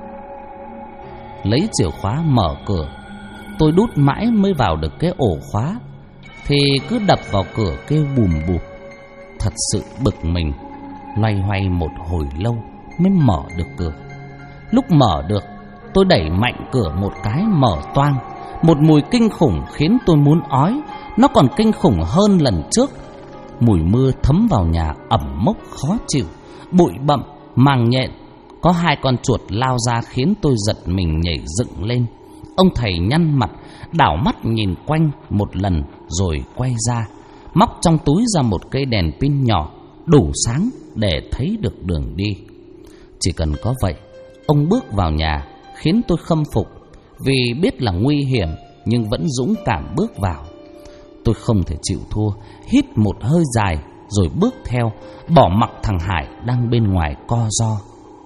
lấy chìa khóa mở cửa. Tôi đút mãi mới vào được cái ổ khóa, thì cứ đập vào cửa kêu bùm bụp. Thật sự bực mình, loay hoay một hồi lâu mới mở được cửa. Lúc mở được, tôi đẩy mạnh cửa một cái mở toang. Một mùi kinh khủng khiến tôi muốn ói. Nó còn kinh khủng hơn lần trước. Mùi mưa thấm vào nhà ẩm mốc khó chịu, bụi bặm, màng nhện. Có hai con chuột lao ra khiến tôi giật mình nhảy dựng lên. Ông thầy nhăn mặt, đảo mắt nhìn quanh một lần rồi quay ra, móc trong túi ra một cây đèn pin nhỏ đủ sáng để thấy được đường đi. Chỉ cần có vậy, ông bước vào nhà khiến tôi khâm phục. Vì biết là nguy hiểm nhưng vẫn dũng cảm bước vào. Tôi không thể chịu thua, hít một hơi dài rồi bước theo, bỏ mặc thằng Hải đang bên ngoài co ro.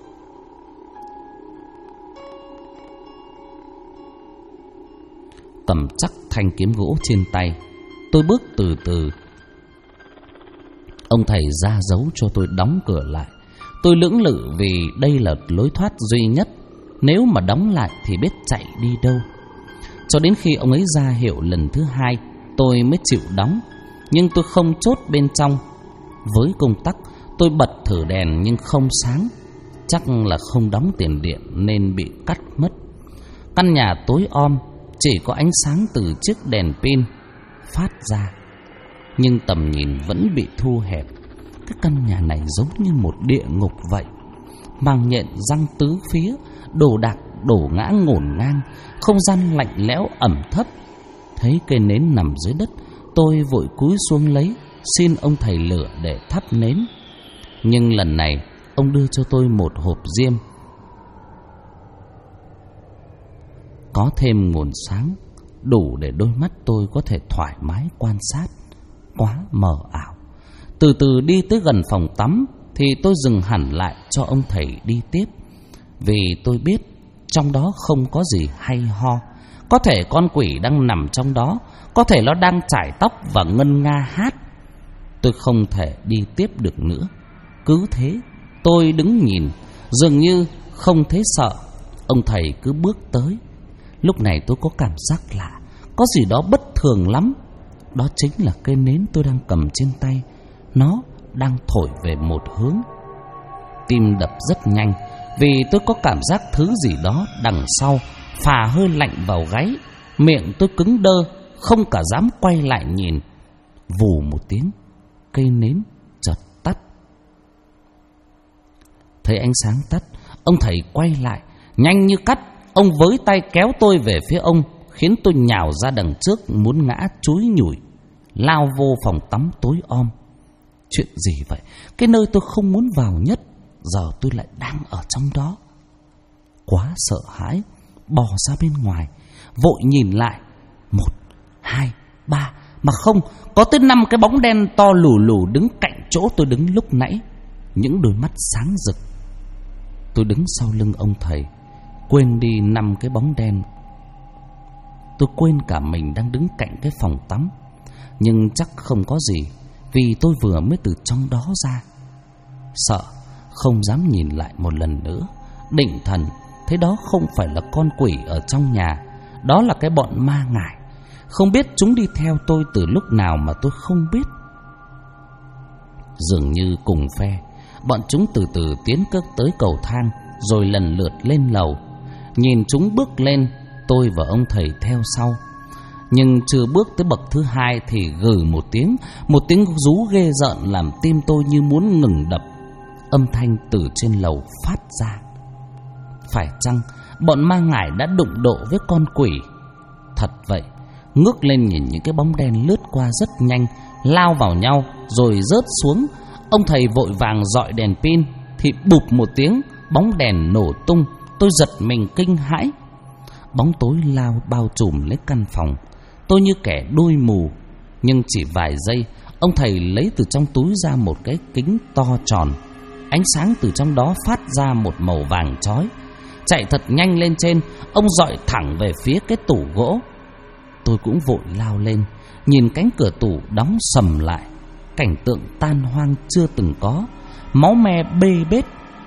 Cầm chắc thanh kiếm gỗ trên tay, tôi bước từ từ. Ông thầy ra dấu cho tôi đóng cửa lại. Tôi lưỡng lự vì đây là lối thoát duy nhất. Nếu mà đóng lại thì biết chạy đi đâu. Cho đến khi ông ấy ra hiệu lần thứ hai, tôi mới chịu đóng. Nhưng tôi không chốt bên trong. Với công tắc, tôi bật thử đèn nhưng không sáng. Chắc là không đóng tiền điện nên bị cắt mất. Căn nhà tối om, chỉ có ánh sáng từ chiếc đèn pin phát ra. Nhưng tầm nhìn vẫn bị thu hẹp. Cái căn nhà này giống như một địa ngục vậy. Màng nhện răng tứ phía, đồ đạc đổ ngã ngổn ngang, không gian lạnh lẽo ẩm thấp. Thấy cây nến nằm dưới đất, tôi vội cúi xuống lấy, xin ông thầy lửa để thắp nến. Nhưng lần này ông đưa cho tôi một hộp diêm, có thêm nguồn sáng đủ để đôi mắt tôi có thể thoải mái quan sát. Quá mờ ảo. Từ từ đi tới gần phòng tắm thì tôi dừng hẳn lại cho ông thầy đi tiếp. Vì tôi biết trong đó không có gì hay ho. Có thể con quỷ đang nằm trong đó, có thể nó đang chải tóc và ngân nga hát. Tôi không thể đi tiếp được nữa. Cứ thế tôi đứng nhìn, dường như không thấy sợ. Ông thầy cứ bước tới. Lúc này tôi có cảm giác lạ, có gì đó bất thường lắm. Đó chính là cây nến tôi đang cầm trên tay. Nó đang thổi về một hướng. Tim đập rất nhanh, vì tôi có cảm giác thứ gì đó đằng sau phả hơi lạnh vào gáy. Miệng tôi cứng đơ, không cả dám quay lại nhìn. Vù một tiếng, cây nến chợt tắt. Thấy ánh sáng tắt, ông thầy quay lại, nhanh như cắt. Ông với tay kéo tôi về phía ông, khiến tôi nhào ra đằng trước, muốn ngã chúi nhủi, lao vô phòng tắm tối om. Chuyện gì vậy? Cái nơi tôi không muốn vào nhất, giờ tôi lại đang ở trong đó. Quá sợ hãi, bò ra bên ngoài, vội nhìn lại. 1, 2, 3, mà không, có tới 5 cái bóng đen to lù lù đứng cạnh chỗ tôi đứng lúc nãy. Những đôi mắt sáng rực. Tôi đứng sau lưng ông thầy, quên đi 5 cái bóng đen. Tôi quên cả mình đang đứng cạnh cái phòng tắm. Nhưng chắc không có gì, vì tôi vừa mới từ trong đó ra. Sợ, không dám nhìn lại một lần nữa. Định thần, thế đó không phải là con quỷ ở trong nhà, đó là cái bọn ma ngải. Không biết chúng đi theo tôi từ lúc nào mà tôi không biết. Dường như cùng phe, bọn chúng từ từ tiến cất tới cầu thang, rồi lần lượt lên lầu. Nhìn chúng bước lên, tôi và ông thầy theo sau. Nhưng chưa bước tới bậc thứ hai thì gừ một tiếng rú ghê rợn làm tim tôi như muốn ngừng đập. Âm thanh từ trên lầu phát ra. Phải chăng bọn ma ngải đã đụng độ với con quỷ? Thật vậy. Ngước lên nhìn những cái bóng đen lướt qua rất nhanh, lao vào nhau rồi rớt xuống. Ông thầy vội vàng dọi đèn pin thì bụp một tiếng, bóng đèn nổ tung. Tôi giật mình kinh hãi. Bóng tối lao bao trùm lấy căn phòng. Tôi như kẻ đuôi mù. Nhưng chỉ vài giây, ông thầy lấy từ trong túi ra một cái kính to tròn. Ánh sáng từ trong đó phát ra một màu vàng chói. Chạy thật nhanh lên trên, ông dọi thẳng về phía cái tủ gỗ. Tôi cũng vội lao lên, nhìn cánh cửa tủ đóng sầm lại. Cảnh tượng tan hoang chưa từng có. Máu me bê bết.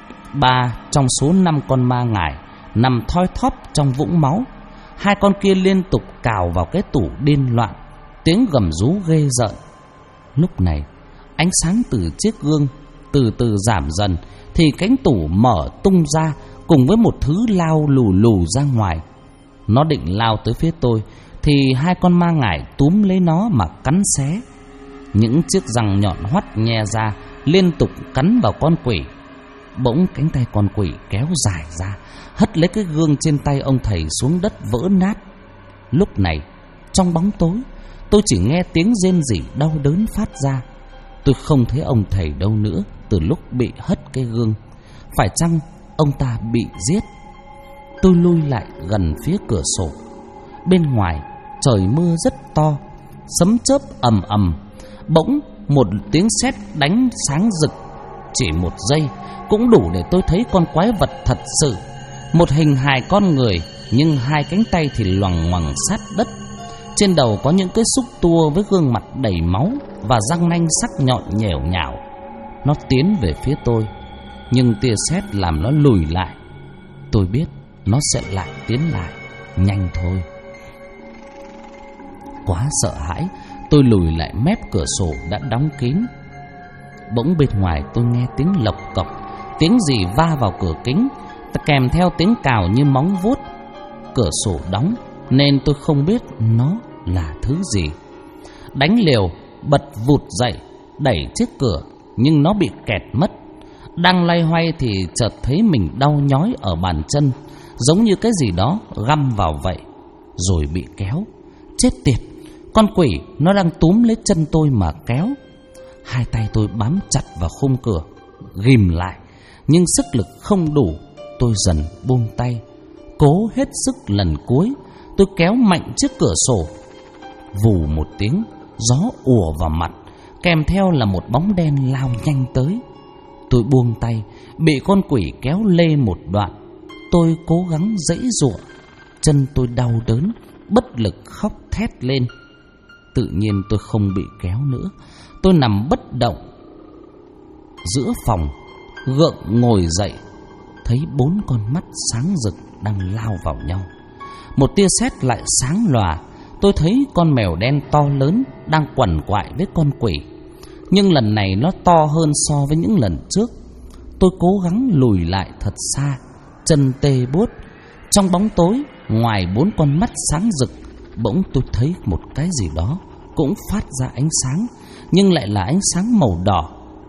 3 trong số 5 con ma ngải nằm thoi thóp trong vũng máu. 2 con kia liên tục cào vào cái tủ điên loạn, tiếng gầm rú ghê rợn. Lúc này, ánh sáng từ chiếc gương từ từ giảm dần, thì cánh tủ mở tung ra cùng với một thứ lao lù lù ra ngoài. Nó định lao tới phía tôi thì 2 con ma ngải túm lấy nó mà cắn xé. Những chiếc răng nhọn hoắt nhe ra liên tục cắn vào con quỷ. Bỗng cánh tay con quỷ kéo dài ra, hất lấy cái gương trên tay ông thầy xuống đất vỡ nát. Lúc này, trong bóng tối, tôi chỉ nghe tiếng rên rỉ đau đớn phát ra. Tôi không thấy ông thầy đâu nữa từ lúc bị hất cái gương. Phải chăng ông ta bị giết? Tôi lui lại gần phía cửa sổ. Bên ngoài trời mưa rất to, sấm chớp ầm ầm. Bỗng một tiếng sét đánh sáng rực. Chỉ một giây cũng đủ để tôi thấy con quái vật thật sự. Một hình hài con người, nhưng 2 cánh tay thì loằng ngoằng sát đất. Trên đầu có những cái xúc tua với gương mặt đầy máu và răng nanh sắc nhọn nhẻo nhảo. Nó tiến về phía tôi, nhưng tia sét làm nó lùi lại. Tôi biết nó sẽ lại tiến lại, nhanh thôi. Quá sợ hãi, tôi lùi lại mép cửa sổ đã đóng kín. Bỗng bên ngoài tôi nghe tiếng lộc cộc, tiếng gì va vào cửa kính, kèm theo tiếng cào như móng vuốt. Cửa sổ đóng nên tôi không biết nó là thứ gì. Đánh liều, bật vụt dậy, đẩy chiếc cửa, nhưng nó bị kẹt mất. Đang loay hoay thì chợt thấy mình đau nhói ở bàn chân, giống như cái gì đó găm vào vậy, rồi bị kéo. Chết tiệt, con quỷ nó đang túm lấy chân tôi mà kéo. 2 tay tôi bám chặt vào khung cửa, ghim lại, nhưng sức lực không đủ. Tôi dần buông tay, cố hết sức lần cuối. Tôi kéo mạnh chiếc cửa sổ. Vù một tiếng, gió ùa vào mặt, kèm theo là một bóng đen lao nhanh tới. Tôi buông tay, bị con quỷ kéo lê một đoạn. Tôi cố gắng giãy giụa, chân tôi đau đớn, bất lực khóc thét lên. Tự nhiên tôi không bị kéo nữa. Tôi nằm bất động giữa phòng, gượng ngồi dậy, thấy 4 con mắt sáng rực đang lao vào nhau. Một tia sét lại sáng lòa. Tôi thấy con mèo đen to lớn đang quằn quại với con quỷ, nhưng lần này nó to hơn so với những lần trước. Tôi cố gắng lùi lại thật xa, chân tê buốt. Trong bóng tối, ngoài 4 con mắt sáng rực, bỗng tôi thấy một cái gì đó cũng phát ra ánh sáng, nhưng lại là ánh sáng màu đỏ.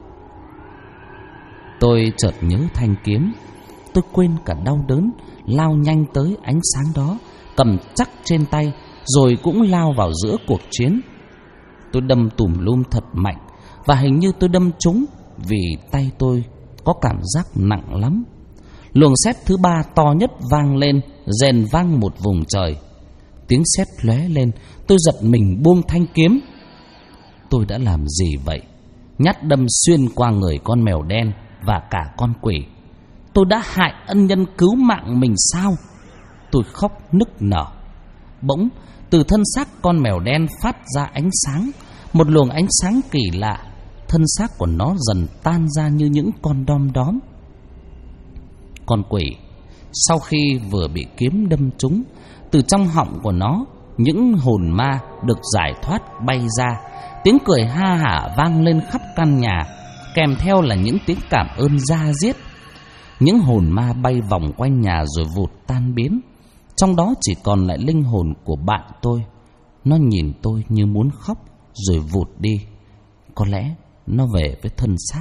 Tôi chợt nhớ thanh kiếm. Tôi quên cả đau đớn, lao nhanh tới ánh sáng đó, cầm chắc trên tay, rồi cũng lao vào giữa cuộc chiến. Tôi đâm tùm lum thật mạnh, và hình như tôi đâm trúng, vì tay tôi có cảm giác nặng lắm. Luồng sét thứ 3 to nhất vang lên, rền vang một vùng trời. Tiếng sét lóe lên, tôi giật mình buông thanh kiếm. Tôi đã làm gì vậy? Nhát đâm xuyên qua người con mèo đen và cả con quỷ. Tôi đã hại ân nhân cứu mạng mình sao? Tôi khóc nức nở. Bỗng từ thân xác con mèo đen phát ra ánh sáng, một luồng ánh sáng kỳ lạ. Thân xác của nó dần tan ra như những con đom đóm. Con quỷ sau khi vừa bị kiếm đâm trúng, từ trong họng của nó những hồn ma được giải thoát bay ra. Tiếng cười ha hả vang lên khắp căn nhà, kèm theo là những tiếng cảm ơn da diết. Những hồn ma bay vòng quanh nhà rồi vụt tan biến. Trong đó chỉ còn lại linh hồn của bạn tôi. Nó nhìn tôi như muốn khóc rồi vụt đi. Có lẽ nó về với thân xác.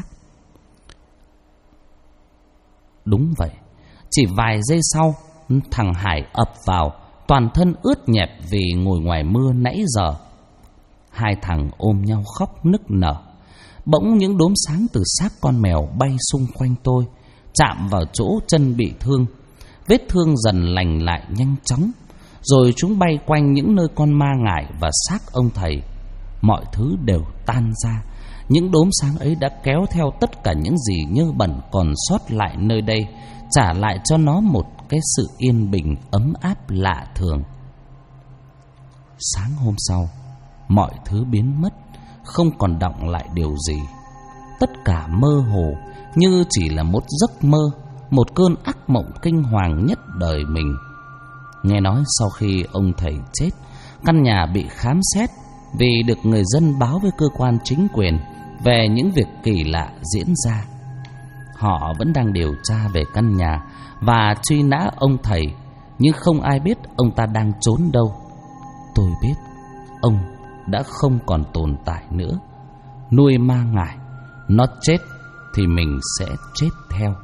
Đúng vậy, chỉ vài giây sau, thằng Hải ập vào, toàn thân ướt nhẹp vì ngồi ngoài mưa nãy giờ. Hai thằng ôm nhau khóc nức nở. Bỗng những đốm sáng từ xác con mèo bay xung quanh tôi, chạm vào chỗ chân bị thương. Vết thương dần lành lại nhanh chóng. Rồi chúng bay quanh những nơi con ma ngải và xác ông thầy. Mọi thứ đều tan ra. Những đốm sáng ấy đã kéo theo tất cả những gì nhơ bẩn còn sót lại nơi đây, trả lại cho nó một cái sự yên bình ấm áp lạ thường. Sáng hôm sau, mọi thứ biến mất, không còn đọng lại điều gì. Tất cả mơ hồ, như chỉ là một giấc mơ, một cơn ác mộng kinh hoàng nhất đời mình. Nghe nói sau khi ông thầy chết, căn nhà bị khám xét vì được người dân báo với cơ quan chính quyền về những việc kỳ lạ diễn ra. Họ vẫn đang điều tra về căn nhà và truy nã ông thầy, nhưng không ai biết ông ta đang trốn đâu. Tôi biết ông đã không còn tồn tại nữa. Nuôi ma ngải, nó chết thì mình sẽ chết theo.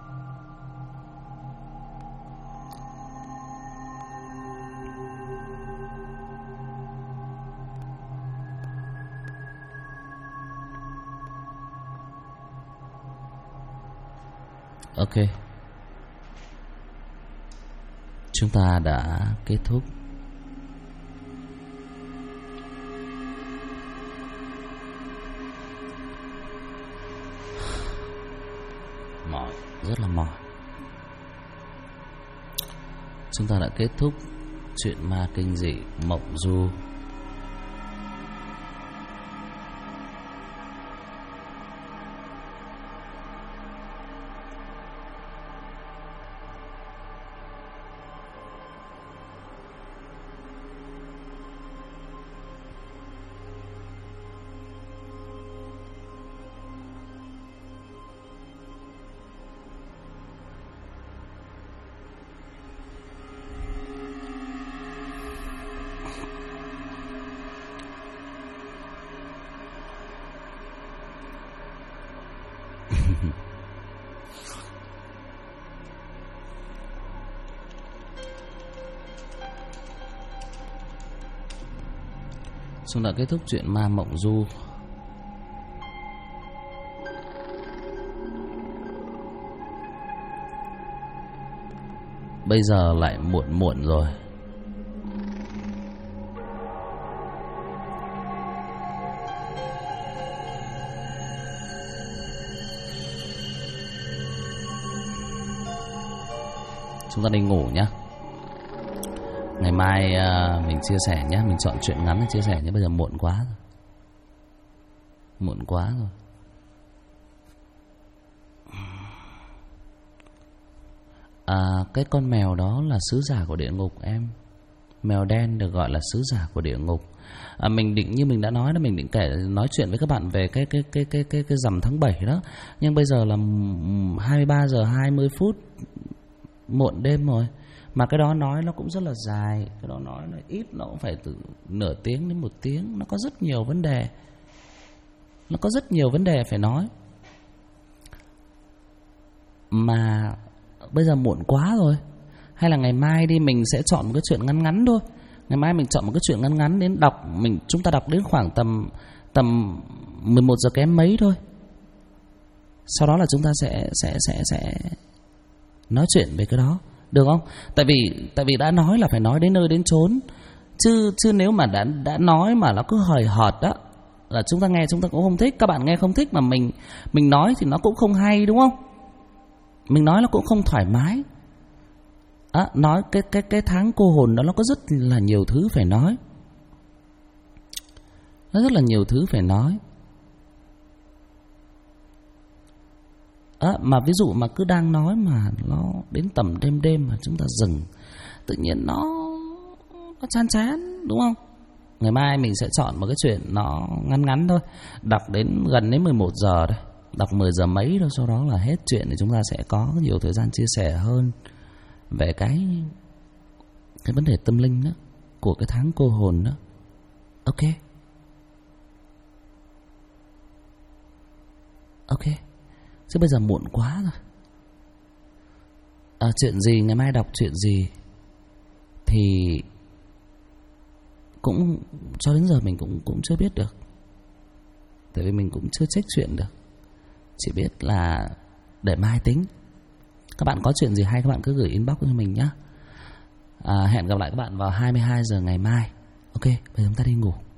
Ok, chúng ta đã kết thúc. Mỏi, rất là mỏi. Chúng ta đã kết thúc chuyện ma kinh dị Mộng Du. Chúng đã kết thúc chuyện ma Mộng Du. Bây giờ lại muộn rồi. Chúng ta đi ngủ nhé. Ngày mai mình chia sẻ nhé. Mình chọn chuyện ngắn để chia sẻ nhé. Bây giờ muộn quá rồi. Muộn quá rồi. Cái con mèo đó là sứ giả của địa ngục em. Mèo đen được gọi là sứ giả của địa ngục. Mình định, như mình đã nói đó, mình định nói chuyện với các bạn về cái rằm tháng 7 đó. Nhưng bây giờ là 23 giờ 20 phút, muộn đêm rồi. Mà cái đó nói nó cũng rất là dài. Cái đó nói nó ít, nó cũng phải từ nửa tiếng đến 1 tiếng. Nó có rất nhiều vấn đề. Nó có rất nhiều vấn đề phải nói. Mà bây giờ muộn quá rồi. Hay là ngày mai đi, mình sẽ chọn một cái chuyện ngắn ngắn thôi. Ngày mai mình chọn một cái chuyện ngắn ngắn đến đọc. Chúng ta đọc đến khoảng tầm 11 giờ kém mấy thôi. Sau đó là chúng ta sẽ nói chuyện về cái đó, được không? Tại vì đã nói là phải nói đến nơi đến chốn. Chứ nếu mà đã nói mà nó cứ hời hợt đó, là chúng ta nghe chúng ta cũng không thích. Các bạn nghe không thích mà mình nói thì nó cũng không hay, đúng không? Mình nói nó cũng không thoải mái. Nói cái tháng cô hồn đó nó có rất là nhiều thứ phải nói. Nó rất là nhiều thứ phải nói. Mà ví dụ mà cứ đang nói mà nó đến tầm đêm mà chúng ta dừng, tự nhiên nó chán chán, đúng không? Ngày mai mình sẽ chọn một cái chuyện nó ngắn thôi, đọc đến gần đến 11 giờ thôi, đọc 10 giờ mấy thôi, sau đó là hết chuyện thì chúng ta sẽ có nhiều thời gian chia sẻ hơn về cái vấn đề tâm linh đó, của cái tháng cô hồn đó. Ok. Chứ bây giờ muộn quá rồi. Chuyện gì, ngày mai đọc chuyện gì thì cũng cho đến giờ mình cũng chưa biết được. Tại vì mình cũng chưa check chuyện được. Chỉ biết là để mai tính. Các bạn có chuyện gì hay các bạn cứ gửi inbox cho mình nhé. Hẹn gặp lại các bạn vào 22 giờ ngày mai. Ok, bây giờ chúng ta đi ngủ.